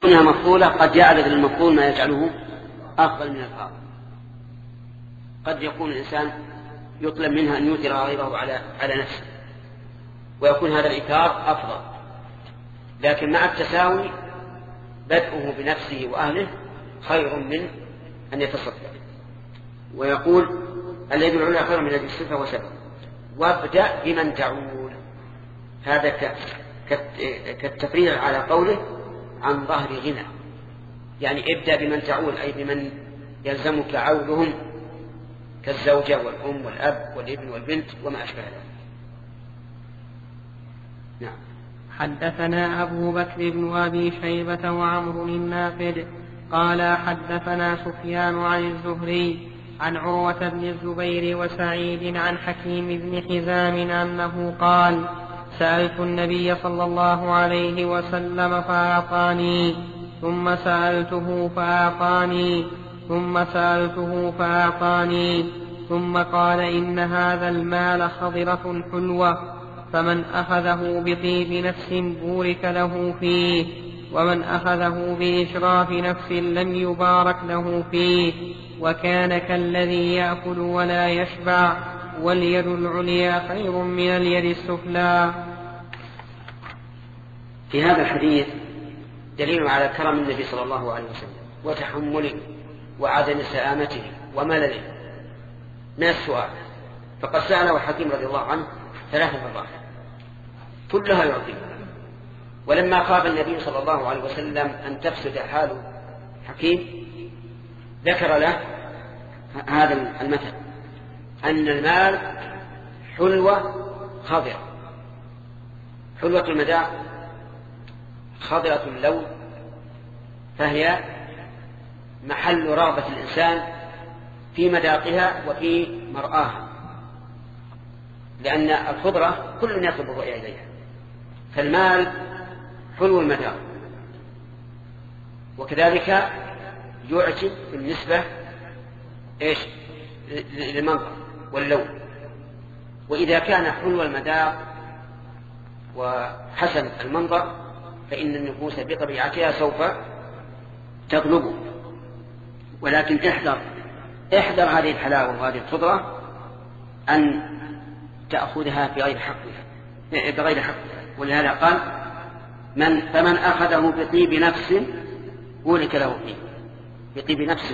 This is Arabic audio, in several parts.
كونها مفضولة قد يعرض للمفضول ما يجعله أفضل من الفاضل. قد يكون الإنسان يطلب منها أن يؤثر غيره على نفسه، ويكون هذا الإيثار أفضل، لكن مع التساوي بدءه بنفسه وأهله خير من أن يتصدق. ويقول الذي العلا خير من الذي الصفة وسبب. وابدأ بمن تعول، هذا كالتفريع على قوله عن ظهر غنى، يعني ابدأ بمن تعول أي بمن يلزمك عولهم كالزوجة والأم والأب والابن والبنت وما أشبه ذلك. نعم. حدثنا أبو بكر بن أبي شيبة وعمرو الناقد قال حدثنا سفيان عن الزهري عن عروة بن الزبير وسعيد عن حكيم بن حزام أنه قال سألت النبي صلى الله عليه وسلم فأعطاني، ثم سألته فأعطاني، ثم سألته فأعطاني، ثم قال إن هذا المال خضرة حلوة، فمن أخذه بطيب نفس بورك له فيه، ومن أخذه بإشراف نفس لم يبارك له فيه، وكان كالذي يأكل ولا يشبع، واليد العليا خير من اليد السفلى. في هذا الحديث دليل على كرم النبي صلى الله عليه وسلم وتحمله وعدم سآمته وملله من السؤال، فقد سأله حكيم رضي الله عنه 3 مرات كلها يعطيه. ولما خاف النبي صلى الله عليه وسلم أن تفسد حال حكيم ذكر له هذا المثل أن المال حلوة خضرة، حلوة المذاق خضرة اللون، فهي محل رغبة الإنسان في مذاقها وفي مرآها، لأن الخضرة كل يطلب الرؤية إليها. فالمال حلو المذاق، وكذلك يعجب بالنسبة للمنظر واللون. وإذا كان حلو المذاق وحسن المنظر فإن النفوس بطبيعتها سوف تغلبه. ولكن احذر هذه الحلاوة وهذه الخضرة أن تأخذها بغير حقها. ولهذا قال فمن أخذه بطيب نفس بورك له فيه، بطيب نفس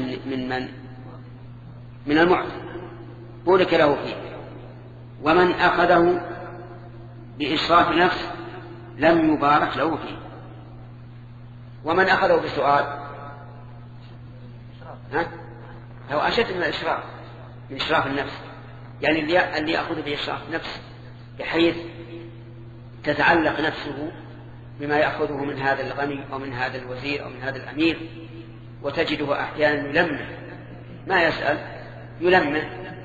من المعطي بورك له فيه، ومن أخذه بإشراف نفس لم يبارك له فيه. ومن أخذه بسؤال هو أشد من الإشراف، من إشراف النفس، يعني اللي يأخذ بإشراف نفس بحيث تتعلق نفسه بما يأخذه من هذا الغني أو من هذا الوزير أو من هذا الأمير، وتجده أحيانا يلمه، ما يسأل يلمه.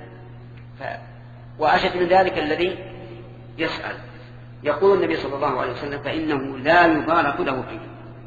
وأشد من ذلك الذي يسأل. يقول النبي صلى الله عليه وسلم فإنه لا يبارك له فيه،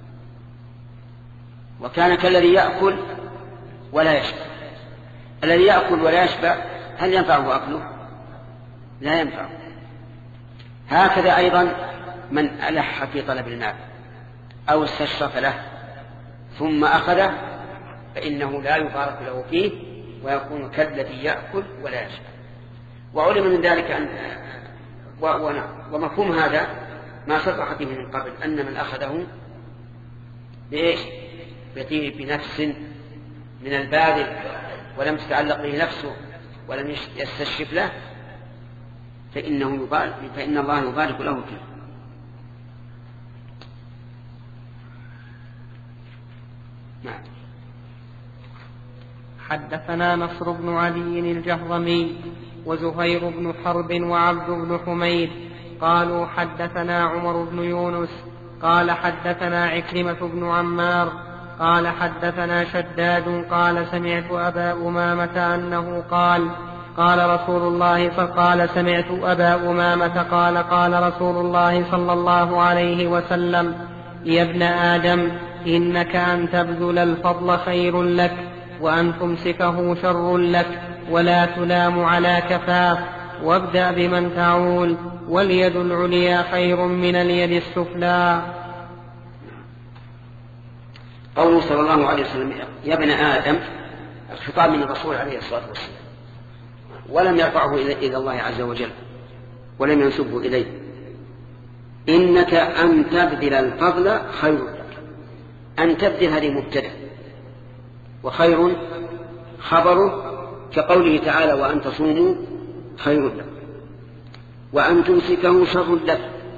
وكان كالذي يأكل ولا يشبع. الذي يأكل ولا يشبع هل ينفعه أكله؟ لا ينفعه. هكذا أيضا من ألح في طلب المال أو استشرف له ثم أخذه فإنه لا يبارك له فيه، ويكون كالذي يأكل ولا يشبع. وعلم من ذلك ومفهوم هذا ما صرح به من قبل، أن من أخذه بطيب نفس من الباذل ولم تتعلق به نفسه ولم يستشرف له فإن الله يبارك له فيه. نعم. حدثنا نصر بن علي الجهضمي وزهير بن حرب وعبد بن حميد قالوا حدثنا عمر بن يونس قال حدثنا عكرمة بن عمار قال حدثنا شداد قال سمعت أبا أمامة أنه قال سمعت أبا أمامة قال رسول الله صلى الله عليه وسلم يا ابن آدم إنك أن تبذل الفضل خير لك وأن تمسكه شر لك، ولا تلام على كفاف، وابدأ بمن تعول، واليد العليا خير من اليد السفلى. قوله صلى الله عليه وسلم يا ابن آدم، الخطاب من الرسول عليه الصلاة والسلام، ولم يرفعه إلى الله عز وجل ولم ينسبه إليه. إنك أن تبذل الفضل خير لك. أن تبذل هذه مبتدأ، وخير خبره، كقوله تعالى وأن تصوموا خير لك، وأن تمسكه شر لك.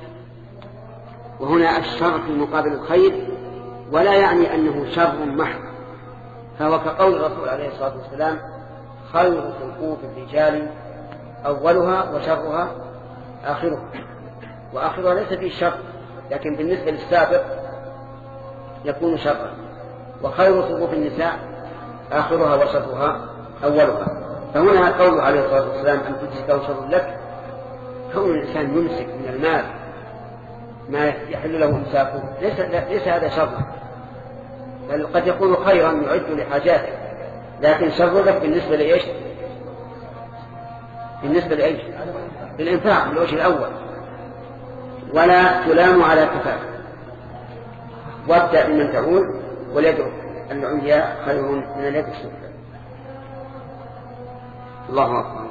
وهنا الشر في مقابل الخير، ولا يعني أنه شر محض، فهو كقول الرسول عليه الصلاة والسلام خير صفوف الرجال أولها وشرها آخرها. وآخرها ليس فيه شر، لكن بالنسبة للسابق يكون شرا. وخير صفوف النساء آخرها وشرها أولها. فهنا قول عليه الصلاة والسلام أن تمسكه شر لك، كون الإنسان يمسك من المال ما يحل له إمساكه ليس هذا شرا، بل قد يكون خيرا يعد لحاجاته، لكن شر لك بالنسبة لإيش؟ بالنسبة لإيش؟ للإنفاق بالوجه الأول. ولا تلام على كفاف، وابدأ بمن تعول، واليد العليا خير من اليد السفلى. الله أكبر.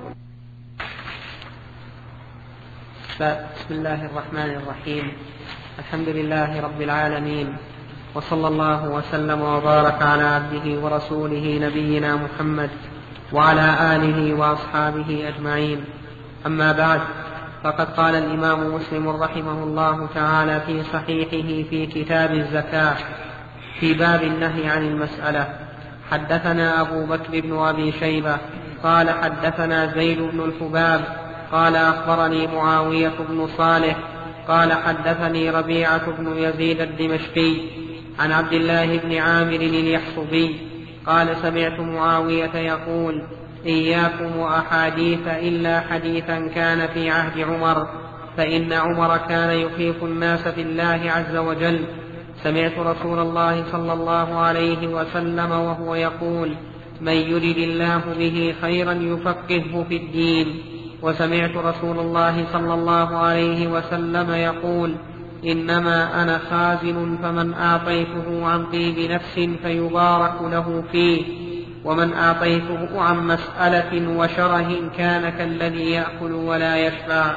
بسم الله الرحمن الرحيم. الحمد لله رب العالمين، وصلى الله وسلم وبارك على عبده ورسوله نبينا محمد وعلى آله وأصحابه أجمعين. أما بعد، فقد قال الإمام مسلم رحمه الله تعالى في صحيحه في كتاب الزكاة في باب النهي عن المسألة: حدثنا أبو بكر بن أبي شيبة قال حدثنا زيد بن الحباب قال أخبرني معاوية بن صالح قال حدثني ربيعة بن يزيد الدمشقي عن عبد الله بن عامر اليحصبي قال سمعت معاوية يقول: إياكم وأحاديث إلا حديثا كان في عهد عمر، فإن عمر كان يخيف الناس في الله عز وجل. سمعت رسول الله صلى الله عليه وسلم وهو يقول: من يرد الله به خيرا يفقهه في الدين. وسمعت رسول الله صلى الله عليه وسلم يقول: إنما أنا خازن، فمن أعطيته عن طيب نفس فيبارك له فيه، ومن أعطيته عن مسألة وشره كان كالذي يأكل ولا يشبع.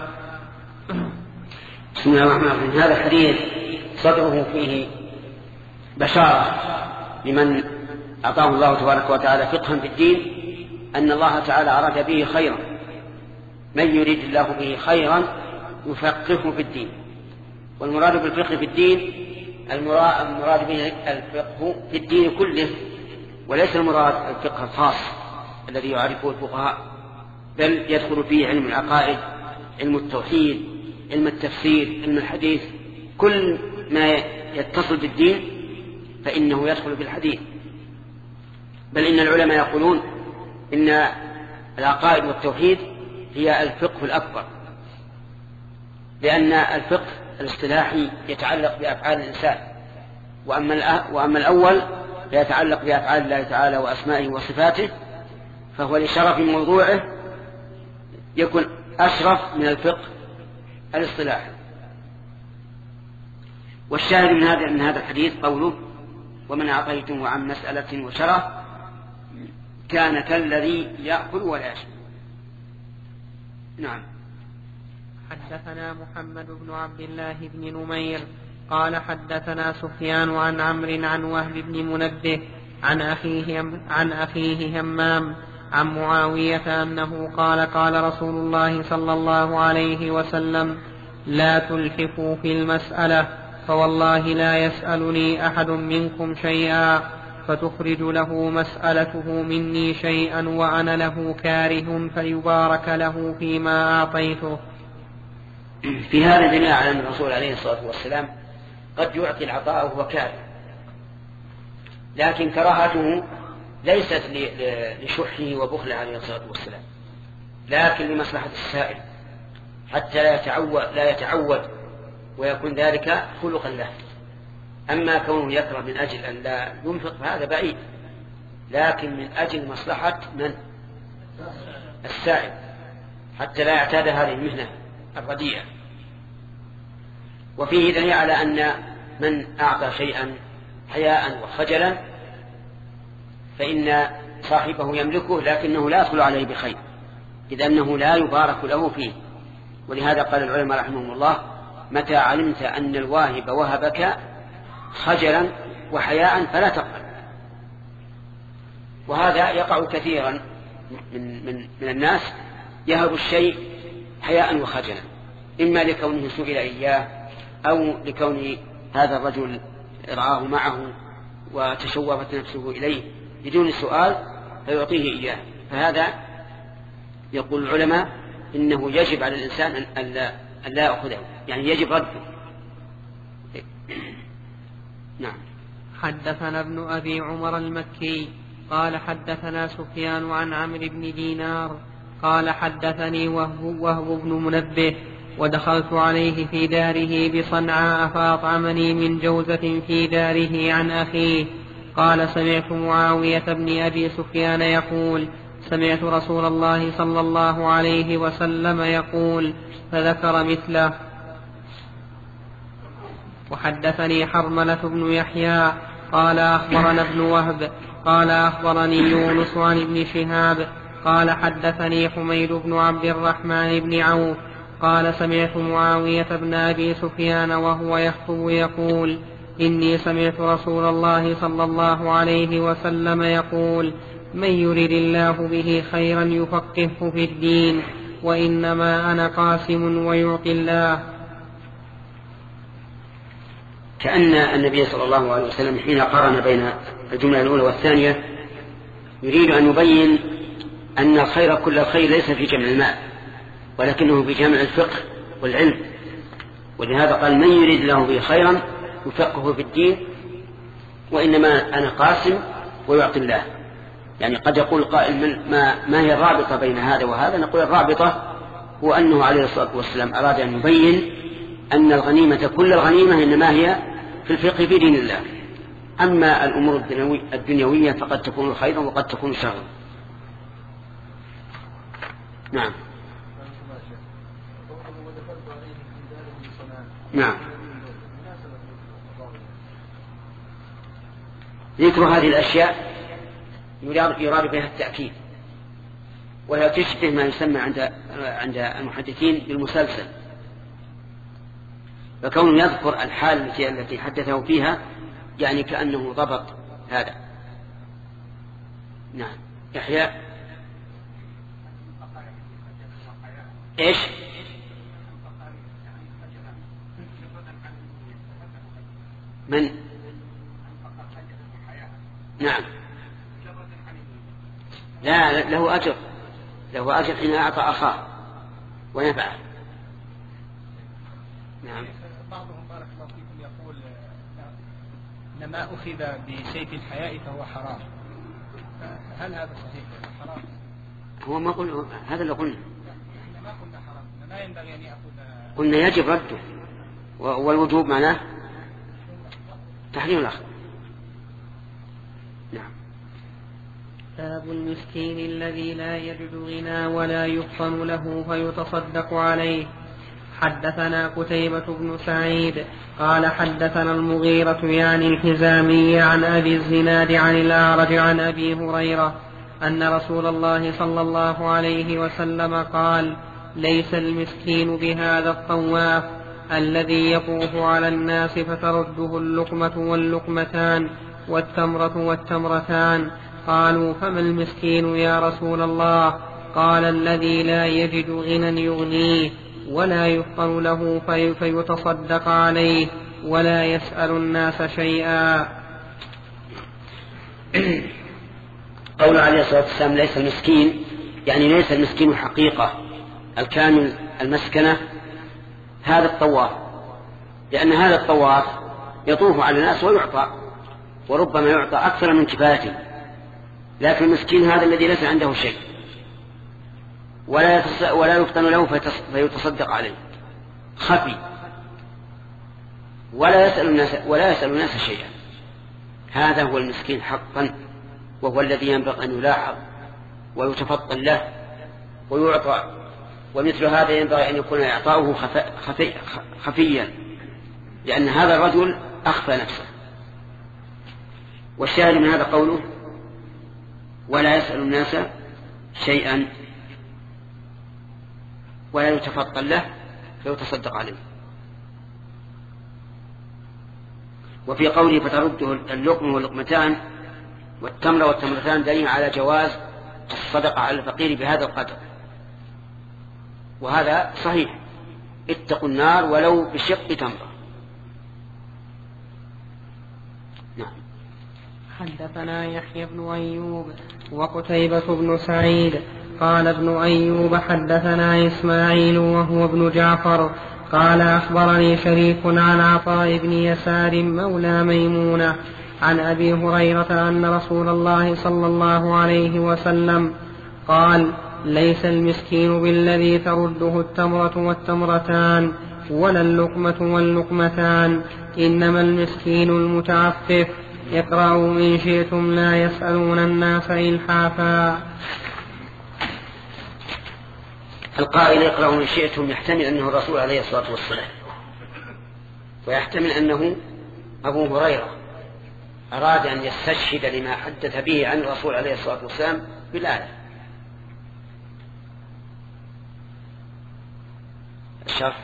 بسم الله الرحمن الرحيم. هذا الحديث صدره فيه بشارة لمن أعطاه الله تبارك وتعالى فقها في الدين، أن الله تعالى أراد به خيرا. من يريد الله به خيرا يفقهه في الدين. والمراد بالفقه في الدين المراد به الفقه في الدين كله، وليس المراد الفقه الخاص الذي يعرفه الفقهاء، بل يدخل فيه علم العقائد، علم التوحيد، علم التفسير، علم الحديث. كل ما يتصل بالدين فإنه يدخل في الحديث. بل إن العلماء يقولون إن العقائد والتوحيد هي الفقه الأكبر، لأن الفقه الاصطلاحي يتعلق بأفعال الإنسان، وأما الأول يتعلق بأفعال الله تعالى وأسمائه وصفاته، فهو لشرف موضوعه يكون أشرف من الفقه الاصطلاحي. والشاهد من هذا الحديث قوله: ومن أعطيته عن مسألة وشره كان كالذي يأكل ولا يشبع. نعم. حدثنا محمد بن عبد الله بن نمير قال حدثنا سفيان عن عمرو عن وهب بن منبه عن أخيه همام عن معاوية أنه قال: قال رسول الله صلى الله عليه وسلم: لا تلحفوا في المسألة، فوالله لا يسألني أحد منكم شيئا فتخرج له مسألته مني شيئا وأنا له كاره فيبارك له فيما أعطيته. في هذا دليل على أن الرسول عليه الصلاة والسلام قد يعطي العطاء وهو كاره، لكن كراهته ليست لشحه وبخله عليه الصلاة والسلام، لكن لمصلحة السائل حتى لا يتعود ويكون ذلك خلقا له. أما كونه يكره من أجل أن لا ينفق فهذا بعيد، لكن من أجل مصلحة من؟ السائل، حتى لا يعتاد هذه المهنة الرديئة. وفيه دليل على أن من أعطى شيئا حياء وخجلا فإن صاحبه يملكه لكنه لا يدخل عليه بخير، إذ أنه لا يبارك له فيه. ولهذا قال العلماء رحمهم الله: متى علمت أن الواهب وهبك خجلا وحياء فلا تقبل. وهذا يقع كثيرا من الناس، يهب الشيء حياء وخجلا، إما لكونه سئل إياه أو لكون هذا الرجل رعاه معه وتشوفت نفسه إليه بدون السؤال فيعطيه إياه. فهذا يقول العلماء إنه يجب على الإنسان أن لا يأخذه، يعني يجب رده. نعم. حدثنا ابن أبي عمر المكي قال حدثنا سفيان عن عمرو بن دينار قال حدثني وهب بن منبه ودخلت عليه في داره بصنعاء فأطعمني من جوزة في داره عن أخيه. قال سمعت معاوية بن أبي سفيان يقول سمعت رسول الله صلى الله عليه وسلم يقول فذكر مثله. وحدثني حرملة بن يحيى قال أخبرنا ابن وهب قال أخبرني يونس عن ابن شهاب قال حدثني حميد بن عبد الرحمن بن عوف قال سمعت معاوية بن أبي سفيان وهو يخطب يقول إني سمعت رسول الله صلى الله عليه وسلم يقول من يرد الله به خيرا يفقهه في الدين وإنما أنا قاسم ويعطي الله. كأن النبي صلى الله عليه وسلم حين قارن بين الجملة الأولى والثانية يريد أن يبين أن الخير كل الخير ليس في جمع المال ولكنه في جمع الفقه والعلم. ولهذا قال من يريد الله به خيرا يفقهه في الدين وإنما أنا قاسم ويعطي الله. يعني قد يقول قائل ما هي الرابطة بين هذا وهذا؟ نقول الرابطة هو أنه عليه الصلاة والسلام أراد أن يبين أن الغنيمة كل الغنيمة إنما هي في الفقه في دين الله، أما الأمور الدنيوية فقد تكون خيرا وقد تكون شرا. نعم. نعم. ذكر هذه الأشياء يراد بها التأكيد، وهي تشبه ما يسمى عند المحدثين بالمسلسل، فكون يذكر الحال التي حدثه فيها يعني كأنه ضبط هذا. نعم. يحيى إيش؟ من؟ نعم. لا، له أجر حين أعطى أخاه ونفعه. نعم. بعضهم بارك الله فيكم يقول إن ما أخذ بسيف الحياء فهو حرام، هل هذا صحيح حرام؟ هو ما قلنا هذا اللي قلنا، ما قلنا حرام، ما ينبغي أن يأخذ، قلنا يجب رده، والوجوب معناه تحريم الأخذ. نعم. باب المسكين الذي لا يجد غنى ولا يفطن له فيتصدق عليه. حدثنا قتيبة بن سعيد قال حدثنا المغيرة يعني الحزامي عن أبي الزناد عن الأعرج عن أبي هريرة أن رسول الله صلى الله عليه وسلم قال ليس المسكين بهذا الطواف الذي يطوف على الناس فترده اللقمة واللقمتان والتمرة والتمرتان. قالوا فما المسكين يا رسول الله؟ قال الذي لا يجد غنى يغنيه ولا يفطن له فيتصدق عليه ولا يسأل الناس شيئا. قول عليه الصلاة والسلام ليس المسكين يعني ليس المسكين حقيقة الكامل المسكنة هذا الطواف، لأن هذا الطواف يطوف على الناس ويعطى، وربما يعطى أكثر من كفايته، لكن المسكين هذا الذي ليس عنده شيء ولا يفطن له فيتصدق عليه خفي ولا يسأل الناس شيئا. هذا هو المسكين حقا، وهو الذي ينبغي أن يلاحظ ويتفطن له ويعطى، ومثل هذا ينبغي أن يكون إعطاؤه خفيا، لأن هذا الرجل أخفى نفسه والشاهد من هذا قوله ولا يسأل الناس شيئا ولا يتفطن له فيتصدق عليه. وفي قوله فترده اللقمة واللقمتان والتمرة والتمرتان دليل على جواز الصدقة على الفقير بهذا القدر، وهذا صحيح، اتقوا النار ولو بشق تمرة. نعم. حدثنا يحيى بن أيوب وقتيبة بن سعيد قال ابن أيوب حدثنا إسماعيل وهو ابن جعفر قال أخبرني شريك عن عطاء بن يسار مولى ميمونة عن أبي هريرة أن رسول الله صلى الله عليه وسلم قال ليس المسكين بالذي ترده التمرة والتمرتان ولا اللقمة واللقمتان، إنما المسكين المتعفف. اقرأوا إن شئتم لا يسألون الناس إلحافا. القائل اقرأوا إن شئتم يحتمل أنه الرسول عليه الصلاة والسلام، ويحتمل أنه أبو هريرة أراد أن يستشهد لما حدث به عن الرسول عليه الصلاة والسلام بالآية. الشرح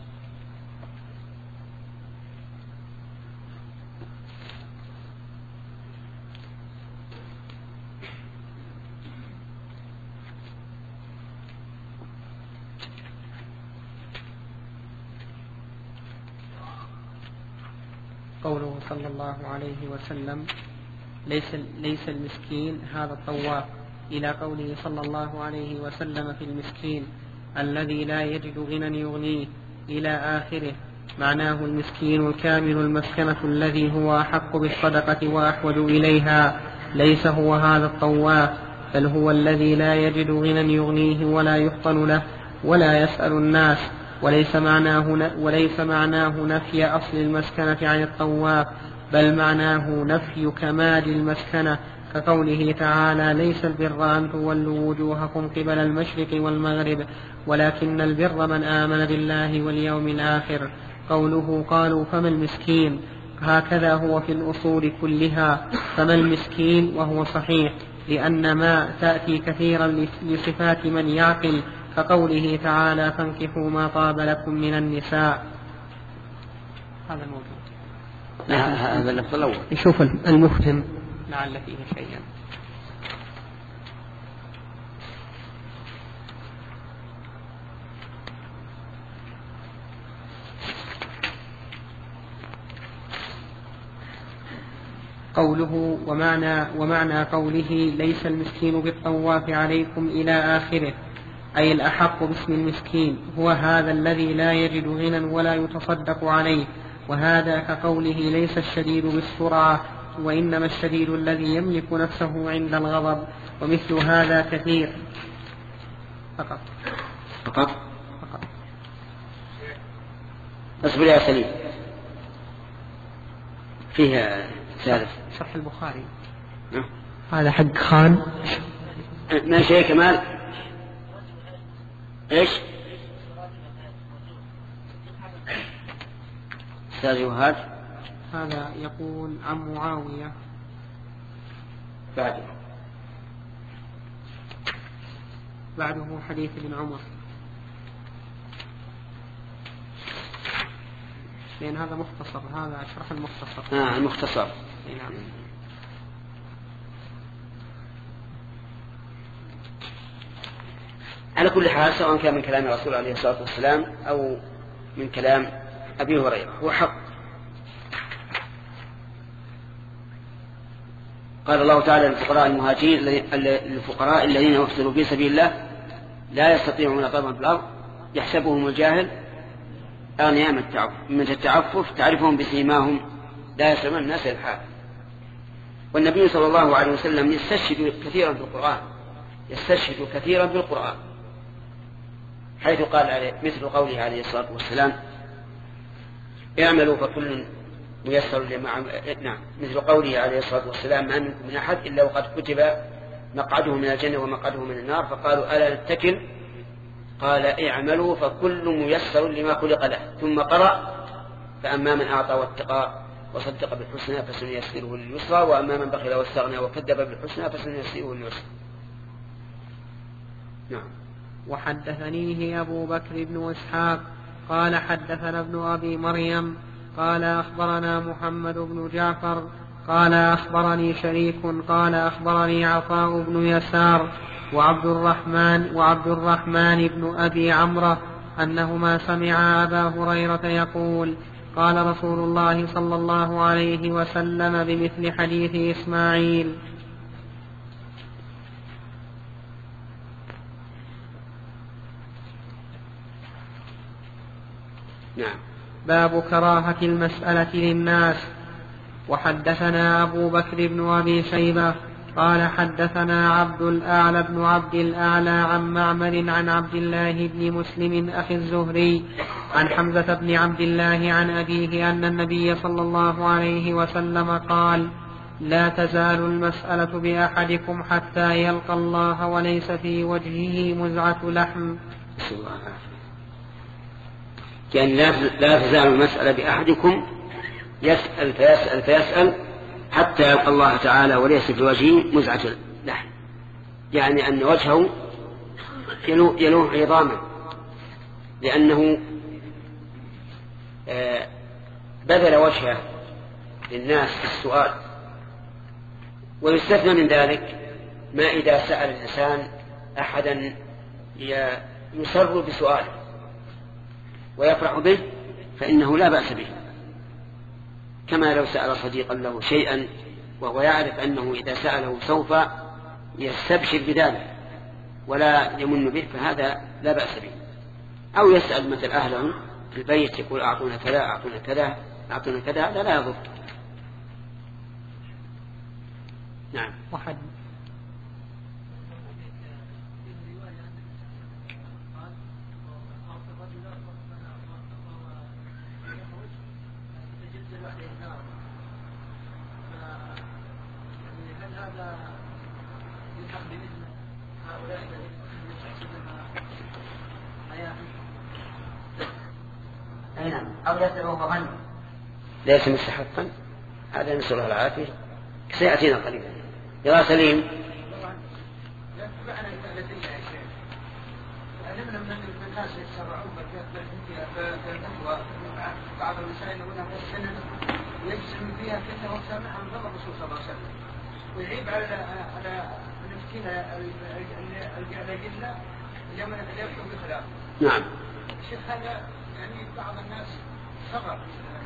قوله صلى الله عليه وسلم ليس المسكين هذا الطواف، إلى قوله صلى الله عليه وسلم في المسكين الذي لا يجد غنى يغنيه إلى آخره. معناه المسكين الكامل المسكنة الذي هو أحق بالصدقة وأحوج إليها، ليس هو هذا الطواف، بل هو الذي لا يجد غنى يغنيه ولا يفطن له ولا يسأل الناس. وليس معناه نفي أصل المسكنة عن الطواف، بل معناه نفي كمال المسكنة، كقوله تعالى ليس البر أن تولوا وجوهكم قبل المشرق والمغرب ولكن البر من آمن بالله واليوم الآخر. قوله قالوا فما المسكين، هكذا هو في الأصول كلها، فما المسكين، وهو صحيح لأن ما تأتي كثيرا لصفات من يعقل، كقوله تعالى فانكحوا ما طاب لكم من النساء. هذا الموجود. هذا اللفظ الأول. نشوف المفهم لعل فيه شيئا. قوله ومعنى قوله ليس المسكين بالطواف عليكم إلى آخره، أي الأحق باسم المسكين هو هذا الذي لا يجد غنى ولا يتصدق عليه، وهذا كقوله ليس الشديد بالسرعة وإنما الشديد الذي يملك نفسه عند الغضب، ومثل هذا كثير. فقط. اصبر يا سليم، فيها ثالث شرح البخاري. هذا حق خان. ما شيء كمال ايش استاذ وهاد؟ هذا يقول عن معاوية بعده حديث ابن عمر، لأن هذا مختصر، هذا شرح المختصر. المختصر. نعم. على كل حال سواء كان من كلام الرسول عليه الصلاة والسلام أو من كلام أبي هريرة هو حق. قال الله تعالى للفقراء المهاجرين الفقراء الذين أحصروا في سبيل الله لا يستطيعون ضربا في الأرض يحسبهم الجاهل أغنياء من التعفف تعرفهم بسيماهم لا يسلمون الناس الحال. والنبي صلى الله عليه وسلم يستشهد كثيرا في القرآن حيث قال مثل قوله عليه الصلاة والسلام اعملوا فكل ميسر مثل قوله عليه الصلاة والسلام ما منكم من أحد إلا وقد كتب مقعده من الجنة ومقعده من النار، فقالوا ألا نتكل؟ قال اعملوا فكل ميسر لما خلق له، ثم قرأ فأما من أعطى واتقى وصدق بالحسنى فسنيسره لليسرى، وأما من بخل واستغنى وكذب بالحسنى فسنيسره لليسرى. نعم. وحدثنيه أبو بكر بن إسحاق قال حدثنا ابن أبي مريم قال أخبرنا محمد بن جعفر قال أخبرني شريك قال أخبرني عطاء بن يسار وعبد الرحمن بن أبي عمرو أنهما سمعا أبا هريرة يقول قال رسول الله صلى الله عليه وسلم بمثل حديث إسماعيل. نعم. باب كراهة المسألة للناس. وحدثنا أبو بكر بن أبي شيبة قال حدثنا عبد الأعلى بن عبد الأعلى عن معمر عن عبد الله بن مسلم أخي الزهري عن حمزة بن عبد الله عن أبيه أن النبي صلى الله عليه وسلم قال لا تزال المسألة بأحدكم حتى يلقى الله وليس في وجهه مزعة لحم. يعني لا تزال المسألة بأحدكم يسأل فيسأل حتى يلقى الله تعالى وليس في وجهه مزعة لحم، يعني أن وجهه يلوح عظاما، لأنه بذل وجهه للناس في السؤال. ويستثنى من ذلك ما إذا سأل الإنسان أحدا يسر بسؤاله ويفرح به فإنه لا بأس به، كما لو سأل صديقا له شيئا وهو يعرف أنه إذا سأله سوف يستبشر بذلك ولا يمن به، فهذا لا بأس به. أو يسأل مثل أهله في البيت يقول أعطونا كذا أعطونا كذا أعطونا كذا، هذا لا يضر. نعم. أو يسأله ظن ليس مستحقا، هذا نسأل الله العافية سيأتينا قريبا. يا سليم. علمنا من الناس يتسرعون بعض المسائل يقولها في السنة ويجزم فيها كثيرا وسامعها من الرسول صلى الله عليه وسلم، ويعيب على نفتينا الأدلة اليمن يكتب بخلافه. نعم. الشيخ هذا يعني بعض الناس صغر.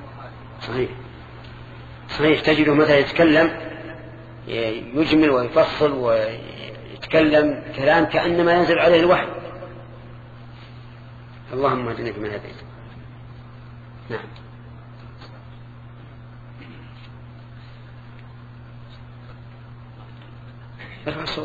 صحيح. تجده مثلا يتكلم يجمل ويفصل ويتكلم كلام كأنما ينزل عليه الوحي. اللهم اهدنا فيمن هديت. نعم. ارفع الصوت.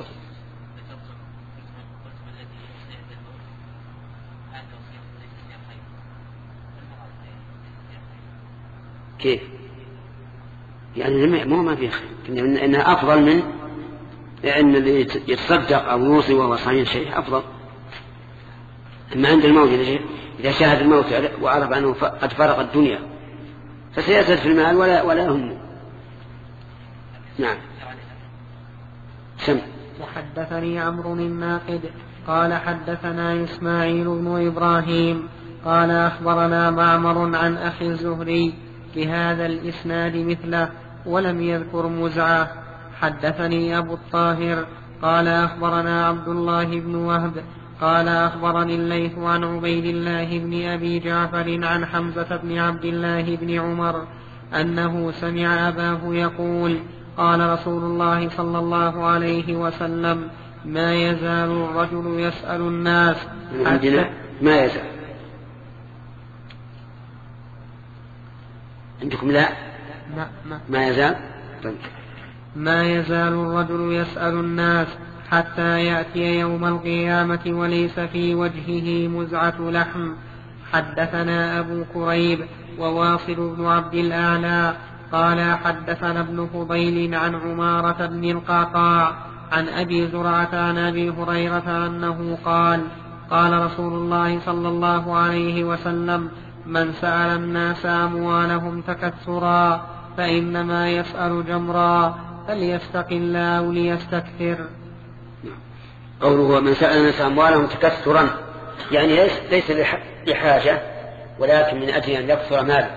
كيف؟ يعني ما في خير، إنها أفضل من أن اللي يتصدق أو يوصي وهو صحيح شيء أفضل. أما عند الموت إذا شاهد الموت وعرف أنه قد فرق الدنيا فسيزهد في المال ولا يهمه. نعم. سم. وحدثني عمرو الناقد قال حدثنا إسماعيل بن إبراهيم قال أخبرنا معمر عن أخي الزهري بهذا الإسناد مثله ولم يذكر مزعة. حدثني أبو الطاهر قال أخبرنا عبد الله بن وهب قال أخبرني الليث عن عبيد الله بن أبي جعفر عن حمزة بن عبد الله بن عمر أنه سمع أباه يقول قال رسول الله صلى الله عليه وسلم ما يزال الرجل يسأل الناس عندنا ما يزال. عندكم لا ما يزال. طيب. ما يزال الرجل يسأل الناس حتى يأتي يوم القيامة وليس في وجهه مزعة لحم. حدثنا أبو كريب وواصل بن عبد الأعلى قال حدثنا ابن فضيل عن عمارة بن القعقاع عن أبي زرعة عن أبي هريرة أنه قال قال رسول الله صلى الله عليه وسلم من سأل الناس أموالهم تكثرا فإنما يسأل جمرا فليستق الله أو ليستكثر. قوله من سأل الناس أموالهم تكثرا يعني ليس لحاجة ولكن من أجل أن يكثر ماله،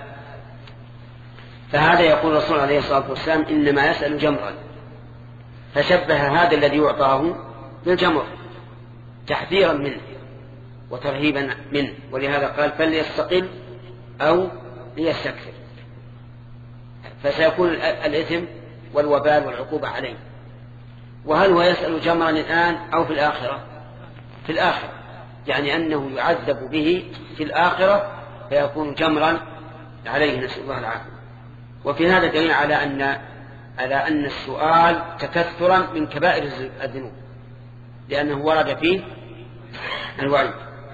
فهذا يقول الرسول عليه الصلاة والسلام إنما يسأل جمرا، فشبه هذا الذي يعطاه بالجمر تحذيرا منه وترهيبا منه، ولهذا قال فليستقل أو ليستكثر، فسيكون الإثم والوبال والعقوبة عليه. وهل هو يسأل جمرا الآن أو في الآخرة؟ في الآخرة، يعني أنه يعذب به في الآخرة فيكون جمرا عليه، نسأل الله العافية. وفي هذا دليل على أن السؤال تكثرا من كبائر الذنوب، لأنه ورد فيه الوعيد.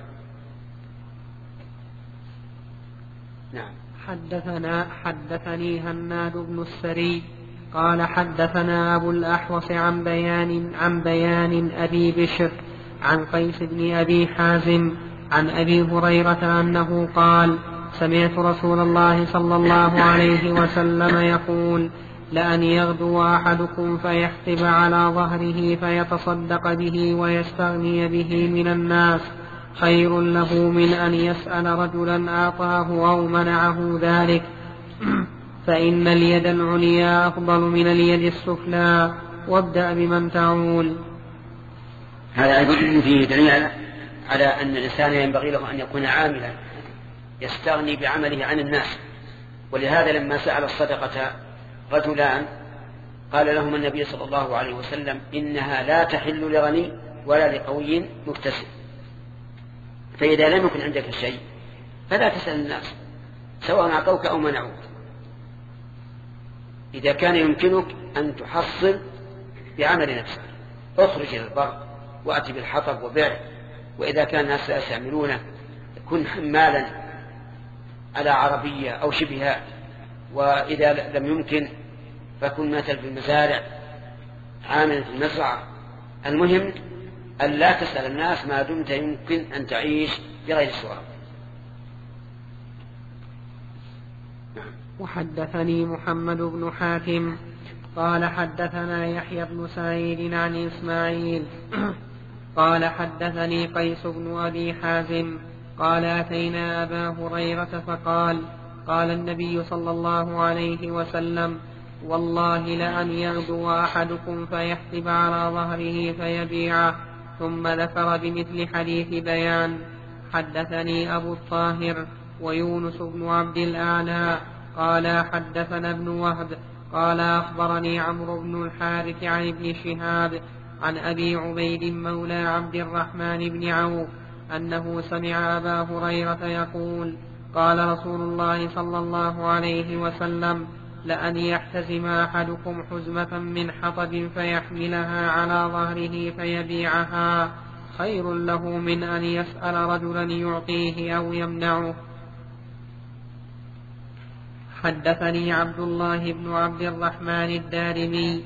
نعم. حدثني هناد بن السري قال حدثنا أبو الأحوص عن بيان أبي بشر عن قيس بن أبي حازم عن أبي هريرة أنه قال سمعت رسول الله صلى الله عليه وسلم يقول لأن يغدو أحدكم فيحتب على ظهره فيتصدق به ويستغني به من الناس خير له من أن يسأل رجلا أعطاه أو منعه ذلك، فإن اليد العليا أفضل من اليد السفلى، وابدأ بمن تعول. هذا أيضا فيه دليل على أن الإنسان ينبغي له أن يكون عاملا يستغني بعمله عن الناس. ولهذا لما سأل الصدقة رجلان قال لهم النبي صلى الله عليه وسلم إنها لا تحل لغني ولا لقوي مكتسب، فإذا لم يكن عندك شيء فلا تسأل الناس سواء أعطوك أو منعوك. إذا كان يمكنك أن تحصل بعمل نفسك اخرج إلى البر وأتي بالحطب وبيع، وإذا كان الناس لا يستعملونه كن حمالا على عربية أو شبهها، وإذا لم يمكن فكن مثل في المزارع عاملا في المزرعة. المهم أن لا تسأل الناس ما دمت يمكن أن تعيش بغير سؤال. وحدثني محمد بن حاتم قال حدثنا يحيى بن سعيد عن إسماعيل قال حدثني قيس بن أبي حازم قال أتينا أبا هريرة فقال قال النبي صلى الله عليه وسلم والله لأن يغدو أحدكم فيحتب على ظهره فيبيعه، ثم ذكر بمثل حديث بيان. حدثني أبو الطاهر ويونس بن عبد الأعلى قال حدثنا ابن وهب قال أخبرني عمرو بن الحارث عن ابن شهاب عن أبي عبيد مولى عبد الرحمن بن عوف أنه سمع أبا هريرة يقول قال رسول الله صلى الله عليه وسلم لأن يحتزم أحدكم حزمة من حطب فيحملها على ظهره فيبيعها خير له من أن يسأل رجلا يعطيه أو يمنعه. حدثني عبد الله بن عبد الرحمن الدارمي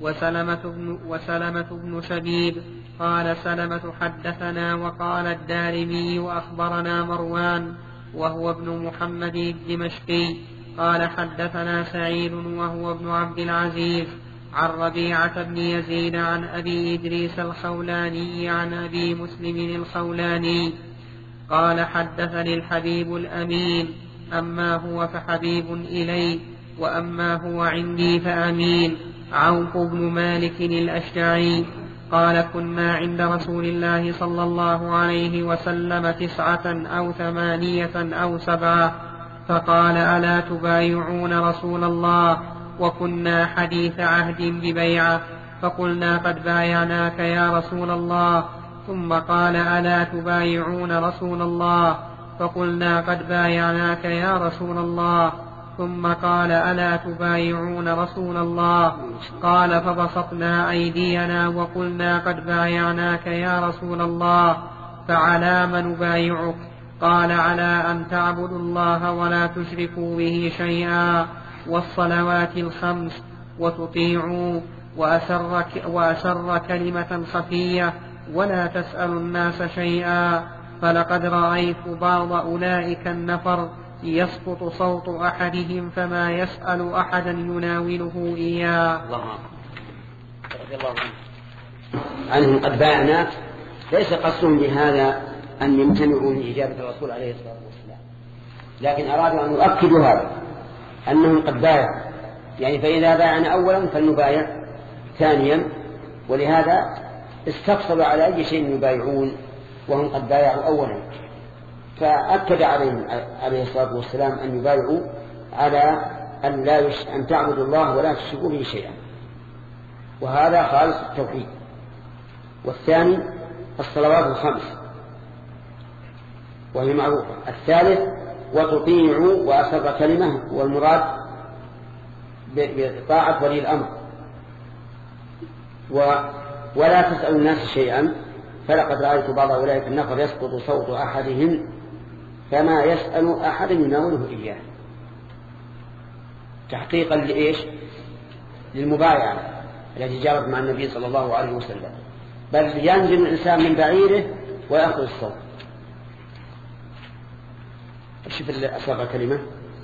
وسلمة بن شبيب قال سلمة حدثنا وقال الدارمي أخبرنا مروان وهو ابن محمد الدمشقي قال حدثنا سعيد وهو ابن عبد العزيز عن ربيعة بن يزيد عن أبي إدريس الخولاني عن أبي مسلم الخولاني قال حدثني الحبيب الأمين أما هو فحبيب إلي وأما هو عندي فأمين عوف بن مالك الأشجعي قال كنا عند رسول الله صلى الله عليه وسلم 9 أو 8 أو 7 فقال ألا تبايعون رسول الله وكنا حديث عهد ببيعة فقلنا قد بايعناك يا رسول الله ثم قال ألا تبايعون رسول الله فقلنا قد بايعناك يا رسول الله ثم قال ألا تبايعون رسول الله قال فبسطنا أيدينا وقلنا قد بايعناك يا رسول الله فعلى ما نبايعك قال على أن تعبدوا الله ولا تشركوا به شيئا والصلوات الخمس وتطيعوا وأسر كلمة خفية ولا تسألوا الناس شيئا فلقد رأيت بعض أولئك النفر يسقط صوت أحدهم فما يسأل أحدا يناوله إياه. الله رضي الله عنهم قد بايعنا، ليس قصدهم بهذا أن يمتنعوا من إجابة الرسول عليه الصلاة والسلام، لكن أرادوا أن يؤكدوا هذا أنهم قد بايعوا، يعني فإذا بايعنا أولا فلنبايع ثانيا، ولهذا استفصلوا على أي شيء يبايعون وهم قد بايعوا أولا، فأكد عليهم عليه الصلاة والسلام أن يبايعوا على أن تعبدوا الله ولا تشركوا به شيئا، وهذا خالص التوحيد. والثاني الصلوات الخمس وهي معروفة. الثالث وتطيعوا وأسر كلمة، والمراد بطاعة ولي الأمر. ولا تسأل الناس شيئا، فلقد رأيت بعض أولئك النفر يسقط صوت أحدهم فما يسأل أحد يناوله إياه، تحقيقا لإيش؟ للمبايعة التي جرت مع النبي صلى الله عليه وسلم. بل ينزل الإنسان من بعيره ويأخذ الصوت. شوف أسرع كلمة.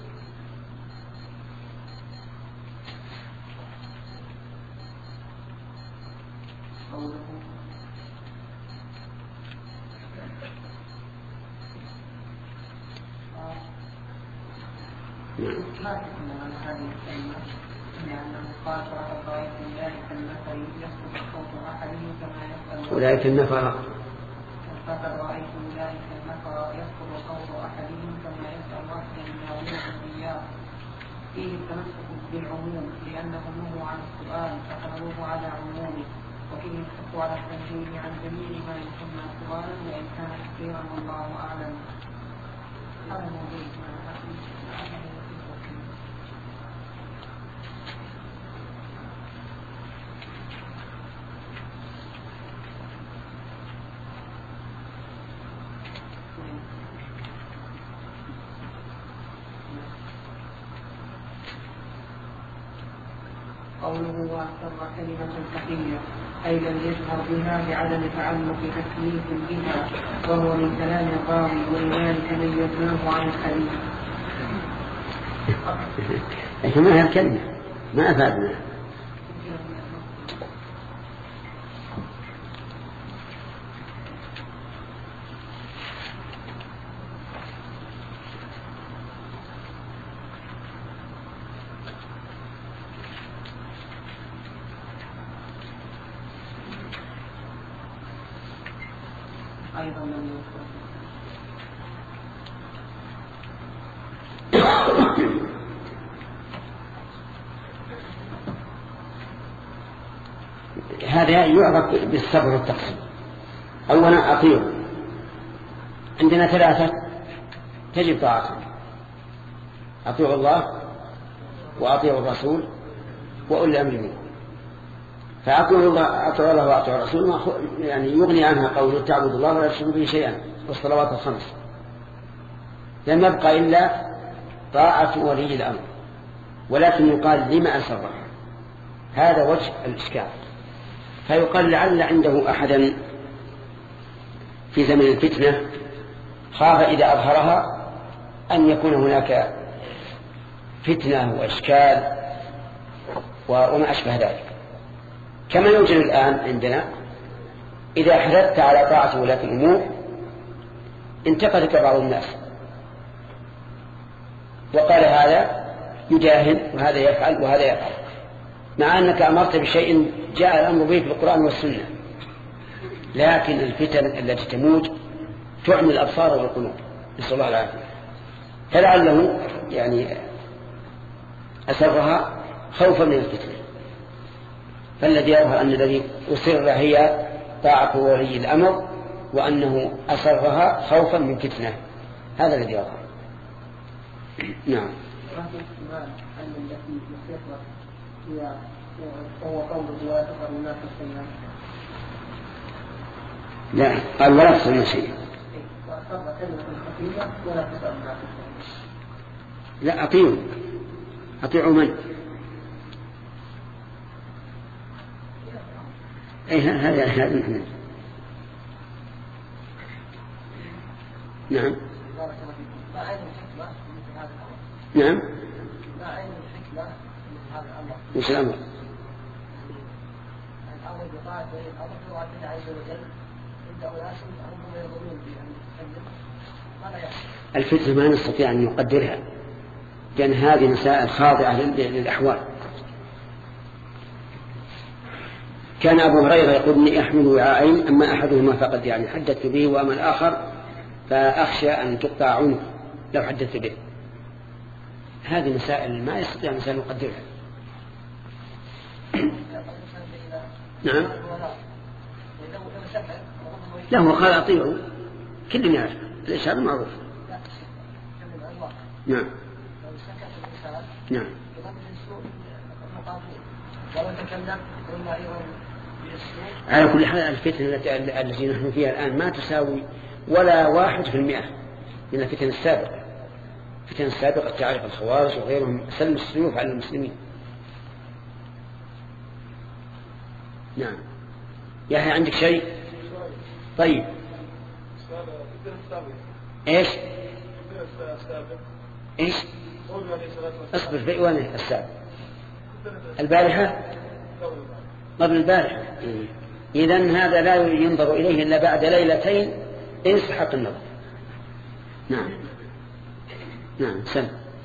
أولئك النفر فقد رأيت ذلك النفر يسقط صوت أحدهم كما يسأل أحد يناوله إياه. فيه التمسك بالعموم لأنه نهوا عن السؤال فحملوه على عمومه، وفيه الحث على التنزيه عن جميع ما يسمى سؤالا وإن كان كثيرا والله أعلم. قوله وأسر كلمة التحية أي لم يجهر بها بعدم تعلق تكليف بها، وهو من كلام الراوي ولذلك ميزناه عن الحديث. لكن ما هي الكلمة ما أفادنا. أيضا لم يذكر. هذا يعرف بالصبر والتقسيم. أولا أطيعوا، عندنا ثلاثة تجب طاعتهم: أطيعوا الله وأطيعوا الرسول وأولي الأمر منكم. فأطيعوا الله وأطيعوا الرسول يعني يغني عنها قوله تعبد الله ولا تشركوا به شيئا، والصلوات الخمس. لم يبقى إلا طاعة ولي الأمر، ولكن يقال لما أسره، هذا وجه الإشكال. فيقال لعل عنده أحدا في زمن الفتنة خاف إذا أظهرها أن يكون هناك فتنة وإشكال وما أشبه ذلك، كما يوجد الآن عندنا. إذا حرصت على طاعة ولاة الأمور انتقدك بعض الناس وقال هذا يجاهد وهذا يفعل وهذا يفعل، مع أنك أمرت بشيء جاء الأمر به في القرآن والسنة. لكن الفتن التي تموج تعمي الأبصار والقلوب، نسأل الله العافية. فلعله يعني أسرها خوفا من الفتنة. فالذي يظهر أن الذي أسر هي طاعة ولي الأمر، وأنه أسرها خوفا من فتنة، هذا الذي يظهر. نعم. هو قوله ولا تقربوا الناس شيئا. لا، قال ولا تسألون شيئا. وأسر كلمة خفيفة ولا تسألوا الناس شيئا. لا، أطيعوا من؟ أي هذا نعم. نعم. لا عين الحكمة من هذا الأمر. وش الأمر؟ الأمر بطاعة ولي الأمر وعبد عز وجل يبدأ ناس أنهم يظنون بأن يتكلم ما لا يحصل. الفتنة ما نستطيع أن نقدرها لأن هذه مسائل خاضعة للأحوال. كان أبو هريرة يقول إني أحمل وعاءين أما أحدهما فقد يعني حدثت به وأما الآخر فأخشى أن تقطع عنق لو حدثت به. هذه مسائل ما يستطيع الإنسان يقدرها. نعم. لا هو قال أطيعوا كل يعرف الإشارة معروف. نعم. نعم. على كل حال الفتنة التي نحن فيها الآن ما تساوي ولا 1% من الفتن السابقة. الفتن السابقة تعرف الخوارج وغيرهم سلم السيوف على المسلمين. نعم. يحيى عندك شيء؟ طيب. ايش؟ ايش؟ اصبر في وين السابق؟ البارحة؟ قبل البارحة. إذن هذا لا ينظر إليه إلا بعد ليلتين إن استحق النظر. نعم. نعم سم.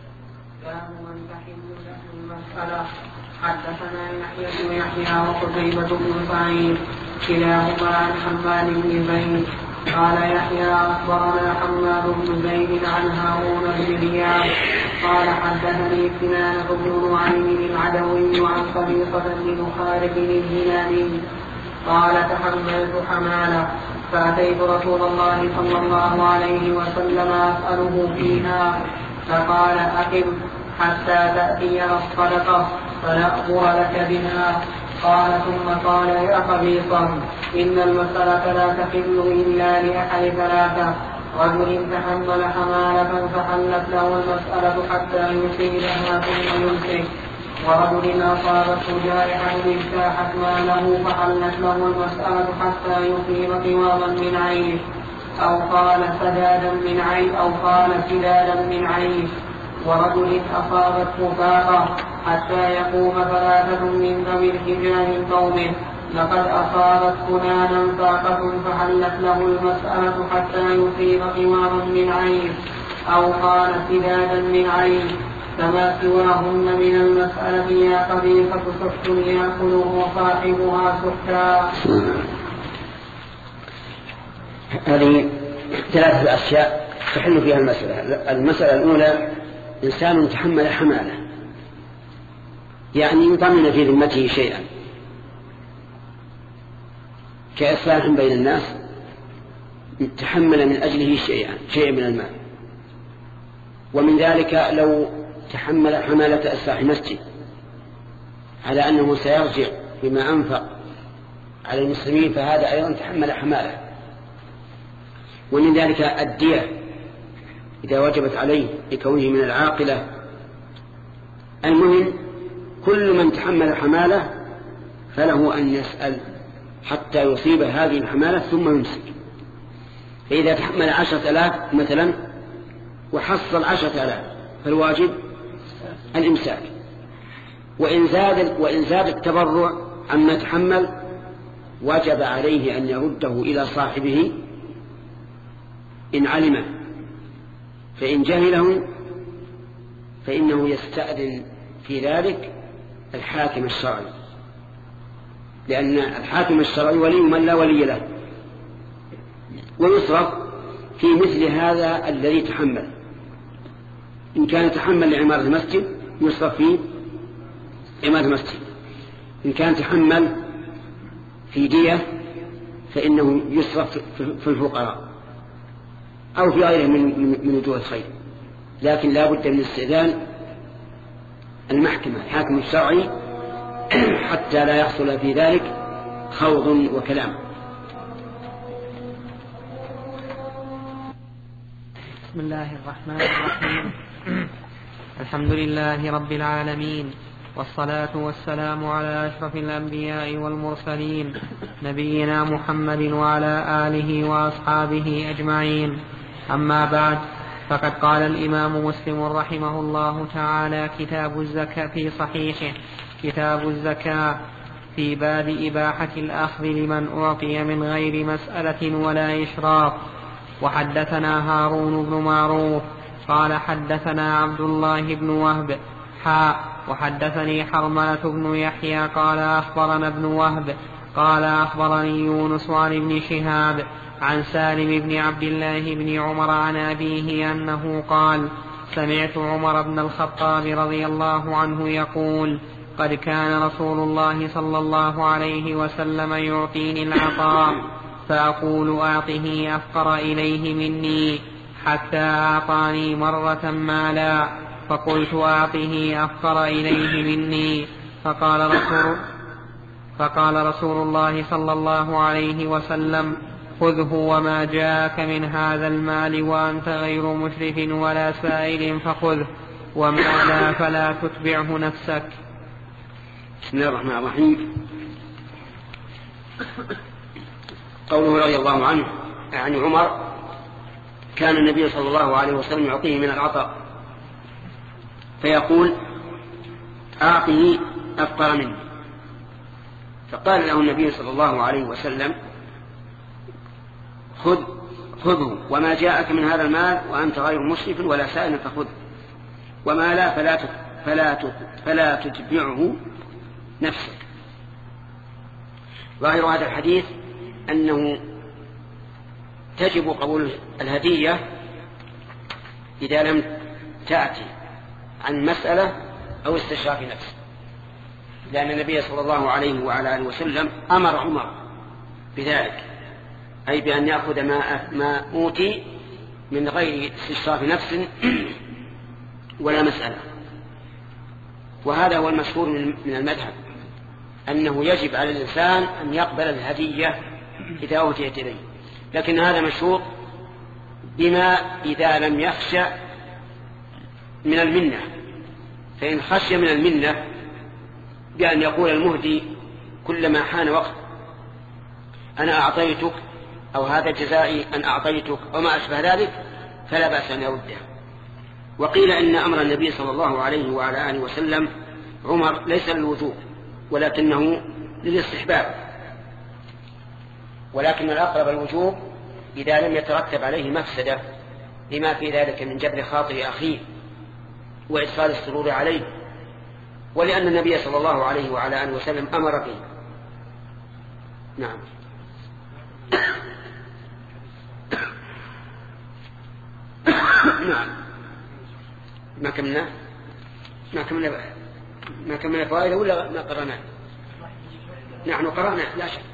حدثنا يحيى بن يحيى وقتيبة بن سعيد كلاهما عن حماد بن زيد قال يحيى أخبرنا حماد بن زيد عن هارون بن زياد قال حدثني كنانة بن نعيم العدوي عن صديقة بن خالد الهلالي قال تحملت حمالة فأتيت رسول الله صلى الله عليه وسلم أسأله فيها فقال أقم حتى تأتي الصدقة فنأمر لك بها. قال ثم قال يا قبيصة إن المسألة لا تحل إلا لأحد ثلاثة رجل تحمل حمالة فحلت له المسألة حتى يصيبها ثم يمسك ورجل أصابته جائحة اجتاحت ماله فحلت له المسألة حتى يصيب قواما من عينه أو قال سدادا من عينه ورجل أصابته فاقة حتى يقوم ثلاثة من ذوي الحجاب من قومه لقد أصابت فلانا فاقة فحلت له المسألة حتى يصيب قواما من عينه أو قال سدادا من عينه فما سواهن من المسألة يا قبيصة سحت يأكله صاحبها سحتا. هذه ثلاثة أشياء تحل فيها المسألة. المسألة الأولى إنسان تحمل حمالة يعني يضمن في ذمته شيئا كإصلاح بين الناس تحمل من أجله شيئا من المال. ومن ذلك لو تحمل حمالة إصلاح مسجد على أنه سيرجع بما أنفق على المسلمين فهذا أيضا تحمل حمالة. ومن ذلك الدية إذا وجبت عليه لكونه من العاقلة. المهم كل من تحمل حمالة فله أن يسأل حتى يصيب هذه الحمالة ثم يمسك. فإذا تحمل 10,000 مثلا وحصل 10,000 فالواجب الإمساك. وإن زاد التبرع عما تحمل وجب عليه أن يرده إلى صاحبه إن علمه. فإن جهله فإنه يستأذن في ذلك الحاكم الشرعي لأن الحاكم الشرعي ولي من لا ولي له. ويصرف في مثل هذا الذي تحمل. إن كان تحمل لعمارة المسجد يصرف في عمارة المسجد. إن كان تحمل في دية فإنه يصرف في الفقراء أو في غيره من وجوه الخير. لكن لا بد من استئذان المحكمة الحاكم الشرعي حتى لا يحصل في ذلك خوض وكلام. بسم الله الرحمن الرحيم. الحمد لله رب العالمين والصلاة والسلام على أشرف الأنبياء والمرسلين نبينا محمد وعلى آله وأصحابه أجمعين. أما بعد فقد قال الإمام مسلم رحمه الله تعالى كتاب الزكاة في صحيحه كتاب الزكاة في باب إباحة الأخذ لمن أعطي من غير مسألة ولا إشراف. وحدثنا هارون بن معروف قال حدثنا عبد الله بن وهب وحدثني حرملة بن يحيى قال أخبرنا ابن وهب قال أخبرني يونس عن ابن شهاب عن سالم بن عبد الله بن عمر عن أبيه أنه قال سمعت عمر بن الخطاب رضي الله عنه يقول قد كان رسول الله صلى الله عليه وسلم يعطيني العطاء فأقول أعطه أفقر إليه مني حتى أعطاني مرة مالا فقلت أعطه أفقر إليه مني فقال رسول الله صلى الله عليه وسلم خذه وما جاءك من هذا المال وأنت غير مشرف ولا سائل فخذه وما لا فلا تتبعه نفسك. بسم الله الرحمن الرحيم. قوله رضي الله عنه عن عمر كان النبي صلى الله عليه وسلم يعطيه من العطاء فيقول أعطه أفقر مني، فقال له النبي صلى الله عليه وسلم خذه وما جاءك من هذا المال وأنت غير مشرف ولا سائل فخذه وما لا فلا تتبعه نفسك. ظاهر هذا الحديث أنه تجب قبول الهدية إذا لم تأتي عن مسألة أو استشراف نفس، لأن النبي صلى الله عليه وعلى آله وسلم أمر عمر بذلك، أي بأن يأخذ ما أوتي من غير استشراف نفس ولا مسألة. وهذا هو المشهور من المذهب أنه يجب على الإنسان أن يقبل الهدية إذا أوتيت إليه، لكن هذا مشهور بما إذا لم يخشى من المنة، فإن خشي من المنة بأن يقول المهدي كلما حان وقت أنا أعطيتك أو هذا جزائي أن أعطيتك وما أشبه ذلك فلا بأس أن يرده. وقيل إن أمر النبي صلى الله عليه وعلى آله وسلم عمر ليس للوجوب ولكنه للاستحباب، ولكن الأقرب الوجوب إذا لم يترتب عليه مفسدة لما في ذلك من جبر خاطر أخيه وإدخال السرور عليه، ولأن النبي صلى الله عليه وعلى آله وسلم أمر به. نعم. نعم. ما كملنا فائدة ولا ما قرأنا؟ نحن قرأنا لا شك.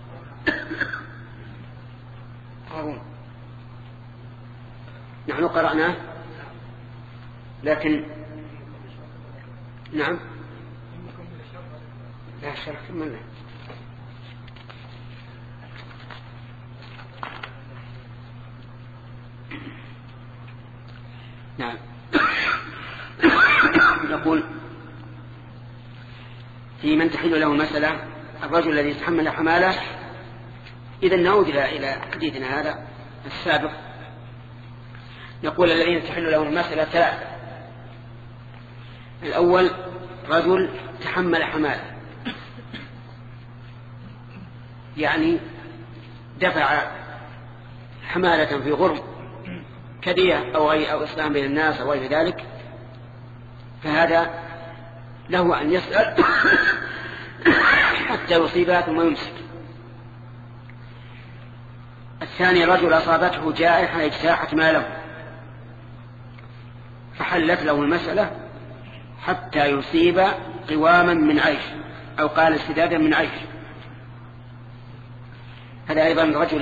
نحن قرأنا لكن نعم لا شك كملنا. نعم. يقول في من تحل له مسألة الرجل الذي يتحمل حماله. إذا نعود إلى حديثنا هذا السابق. يقول الذين تحل له المسألة ثلاثة. الأول رجل تحمل حماله، يعني دفع حمالة في غرم كدية أو إسلام بين الناس أو غير ذلك، فهذا له أن يسأل حتى يصيبها ثم يمسك. الثاني رجل أصابته جائحة اجتاحت ماله فحلت له المسألة حتى يصيب قواما من عيش أو قال استدادا من عيش. هذا أيضا رجل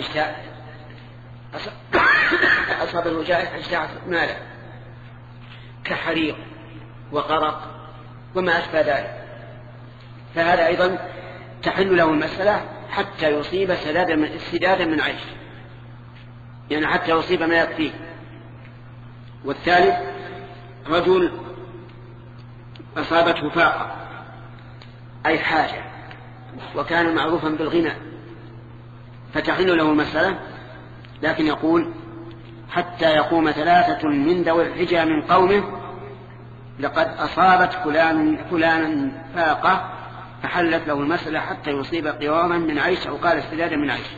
أصابته جائحة اجتاحت ماله كحريق وقرق وما أشبه ذلك، فهذا أيضا تحل له المسألة حتى يصيب استدادا من عيش، يعني حتى يصيب ما يكفيه. والثالث رجل أصابته فاقة أي حاجة وكان معروفا بالغنى فتحل له المسألة، لكن يقول حتى يقوم 3 من ذوي الحجى من قومه لقد أصابت فلانا فاقة فحلت له المسألة حتى يصيب قواما من عيش أو قال استدادا من عيش.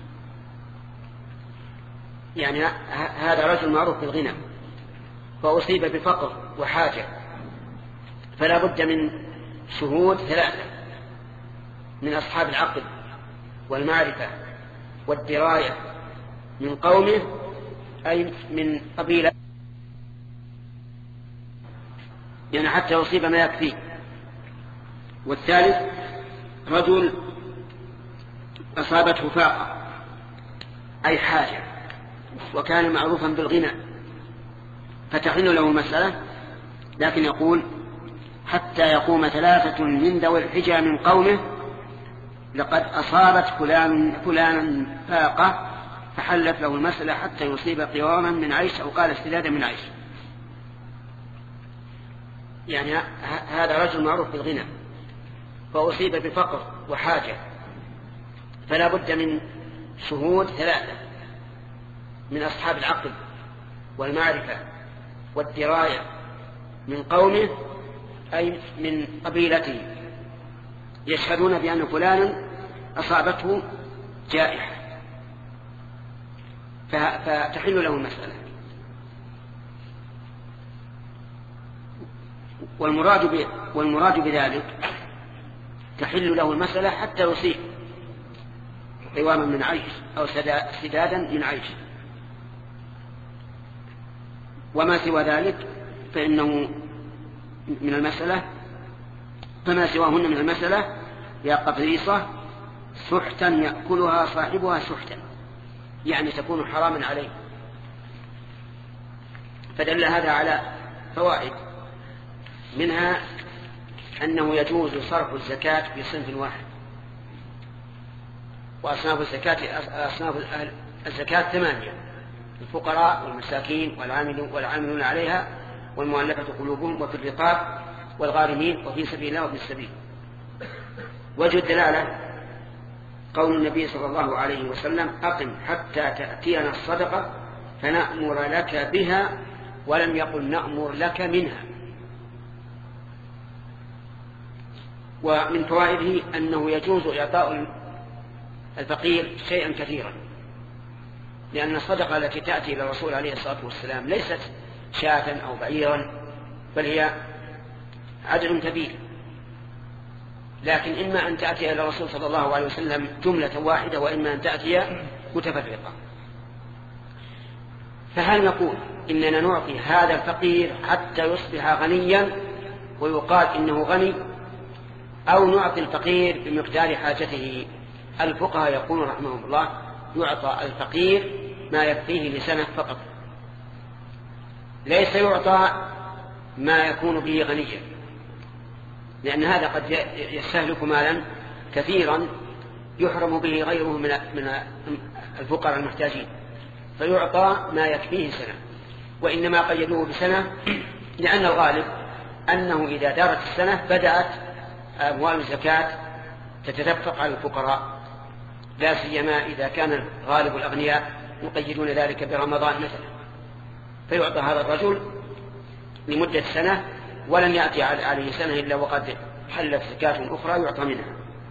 يعني هذا رجل معروف بالغنى فأصيب بفقر وحاجة، فلا بد من شهود 3 من أصحاب العقل والمعرفة والدراية من قومه أي من قبيلة، يعني حتى يصيب ما يكفيه. والثالث رجل أصابته فاقة أي حاجة وكان معروفا بالغنى فتحل له المسألة، لكن يقول حتى يقوم 3 من ذوي الحجى من قومه لقد أصابت فلانا فاقة فحلت له المسألة حتى يصيب قواما من عيش أو قال استدادا من عيش. يعني هذا رجل معروف بالغنى فأصيب بفقر وحاجة، فلا بد من شهود 3 من أصحاب العقل والمعرفة والدراية من قومه أي من قبيلته يشهدون بأن فلانا أصابته جائحة فتحل له المسألة. والمراد بذلك تحل له المسألة حتى يصيب قواما من عيش أو سدادا من عيش، وما سوى ذلك فإنه من المسألة، فما سواهن من المسألة يا قبريصة سحتا يأكلها صاحبها سحتا، يعني تكون حراما عليه. فدل هذا على فوائد، منها أنه يجوز صرف الزكاة في صنف واحد، وأصناف الزكاة 8: الفقراء والمساكين والعاملون عليها والمؤلفة قلوبهم وفي الرقاب والغارمين وفي سبيل الله وفي السبيل. وجه الدلالة قول النبي صلى الله عليه وسلم: أقم حتى تأتينا الصدقة فنأمر لك بها، ولم يقل نأمر لك منها. ومن فوائده أنه يجوز إعطاء الفقير شيئا كثيرا، لأن الصدقة التي تأتي إلى الرسول عليه الصلاة والسلام ليست شاة أو بعيرا، بل هي عدد كبير، لكن إما أن تأتي إلى الرسول صلى الله عليه وسلم جملة واحدة، وإما أن تأتي متفرقة. فهل نقول إننا نعطي هذا الفقير حتى يصبح غنيا ويقال إنه غني، أو نعطي الفقير بمقدار حاجته؟ الفقهاء يقولون رحمهم الله: يعطى الفقير ما يكفيه لسنة فقط، ليس يعطى ما يكون به غنيا، لأن هذا قد يستهلك مالا كثيرا يحرم به غيره من الفقراء المحتاجين، فيعطى ما يكفيه سنة. وإنما قيدوه بسنة لأن الغالب أنه إذا دارت السنة بدأت أموال الزكاة تتدفق على الفقراء، لا سيما إذا كان غالب الأغنياء يقيدون ذلك برمضان مثلا، فيعطى هذا الرجل لمدة سنة ولن يأتي عليه سنة إلا وقد حلت زكاة أخرى يعطى منها.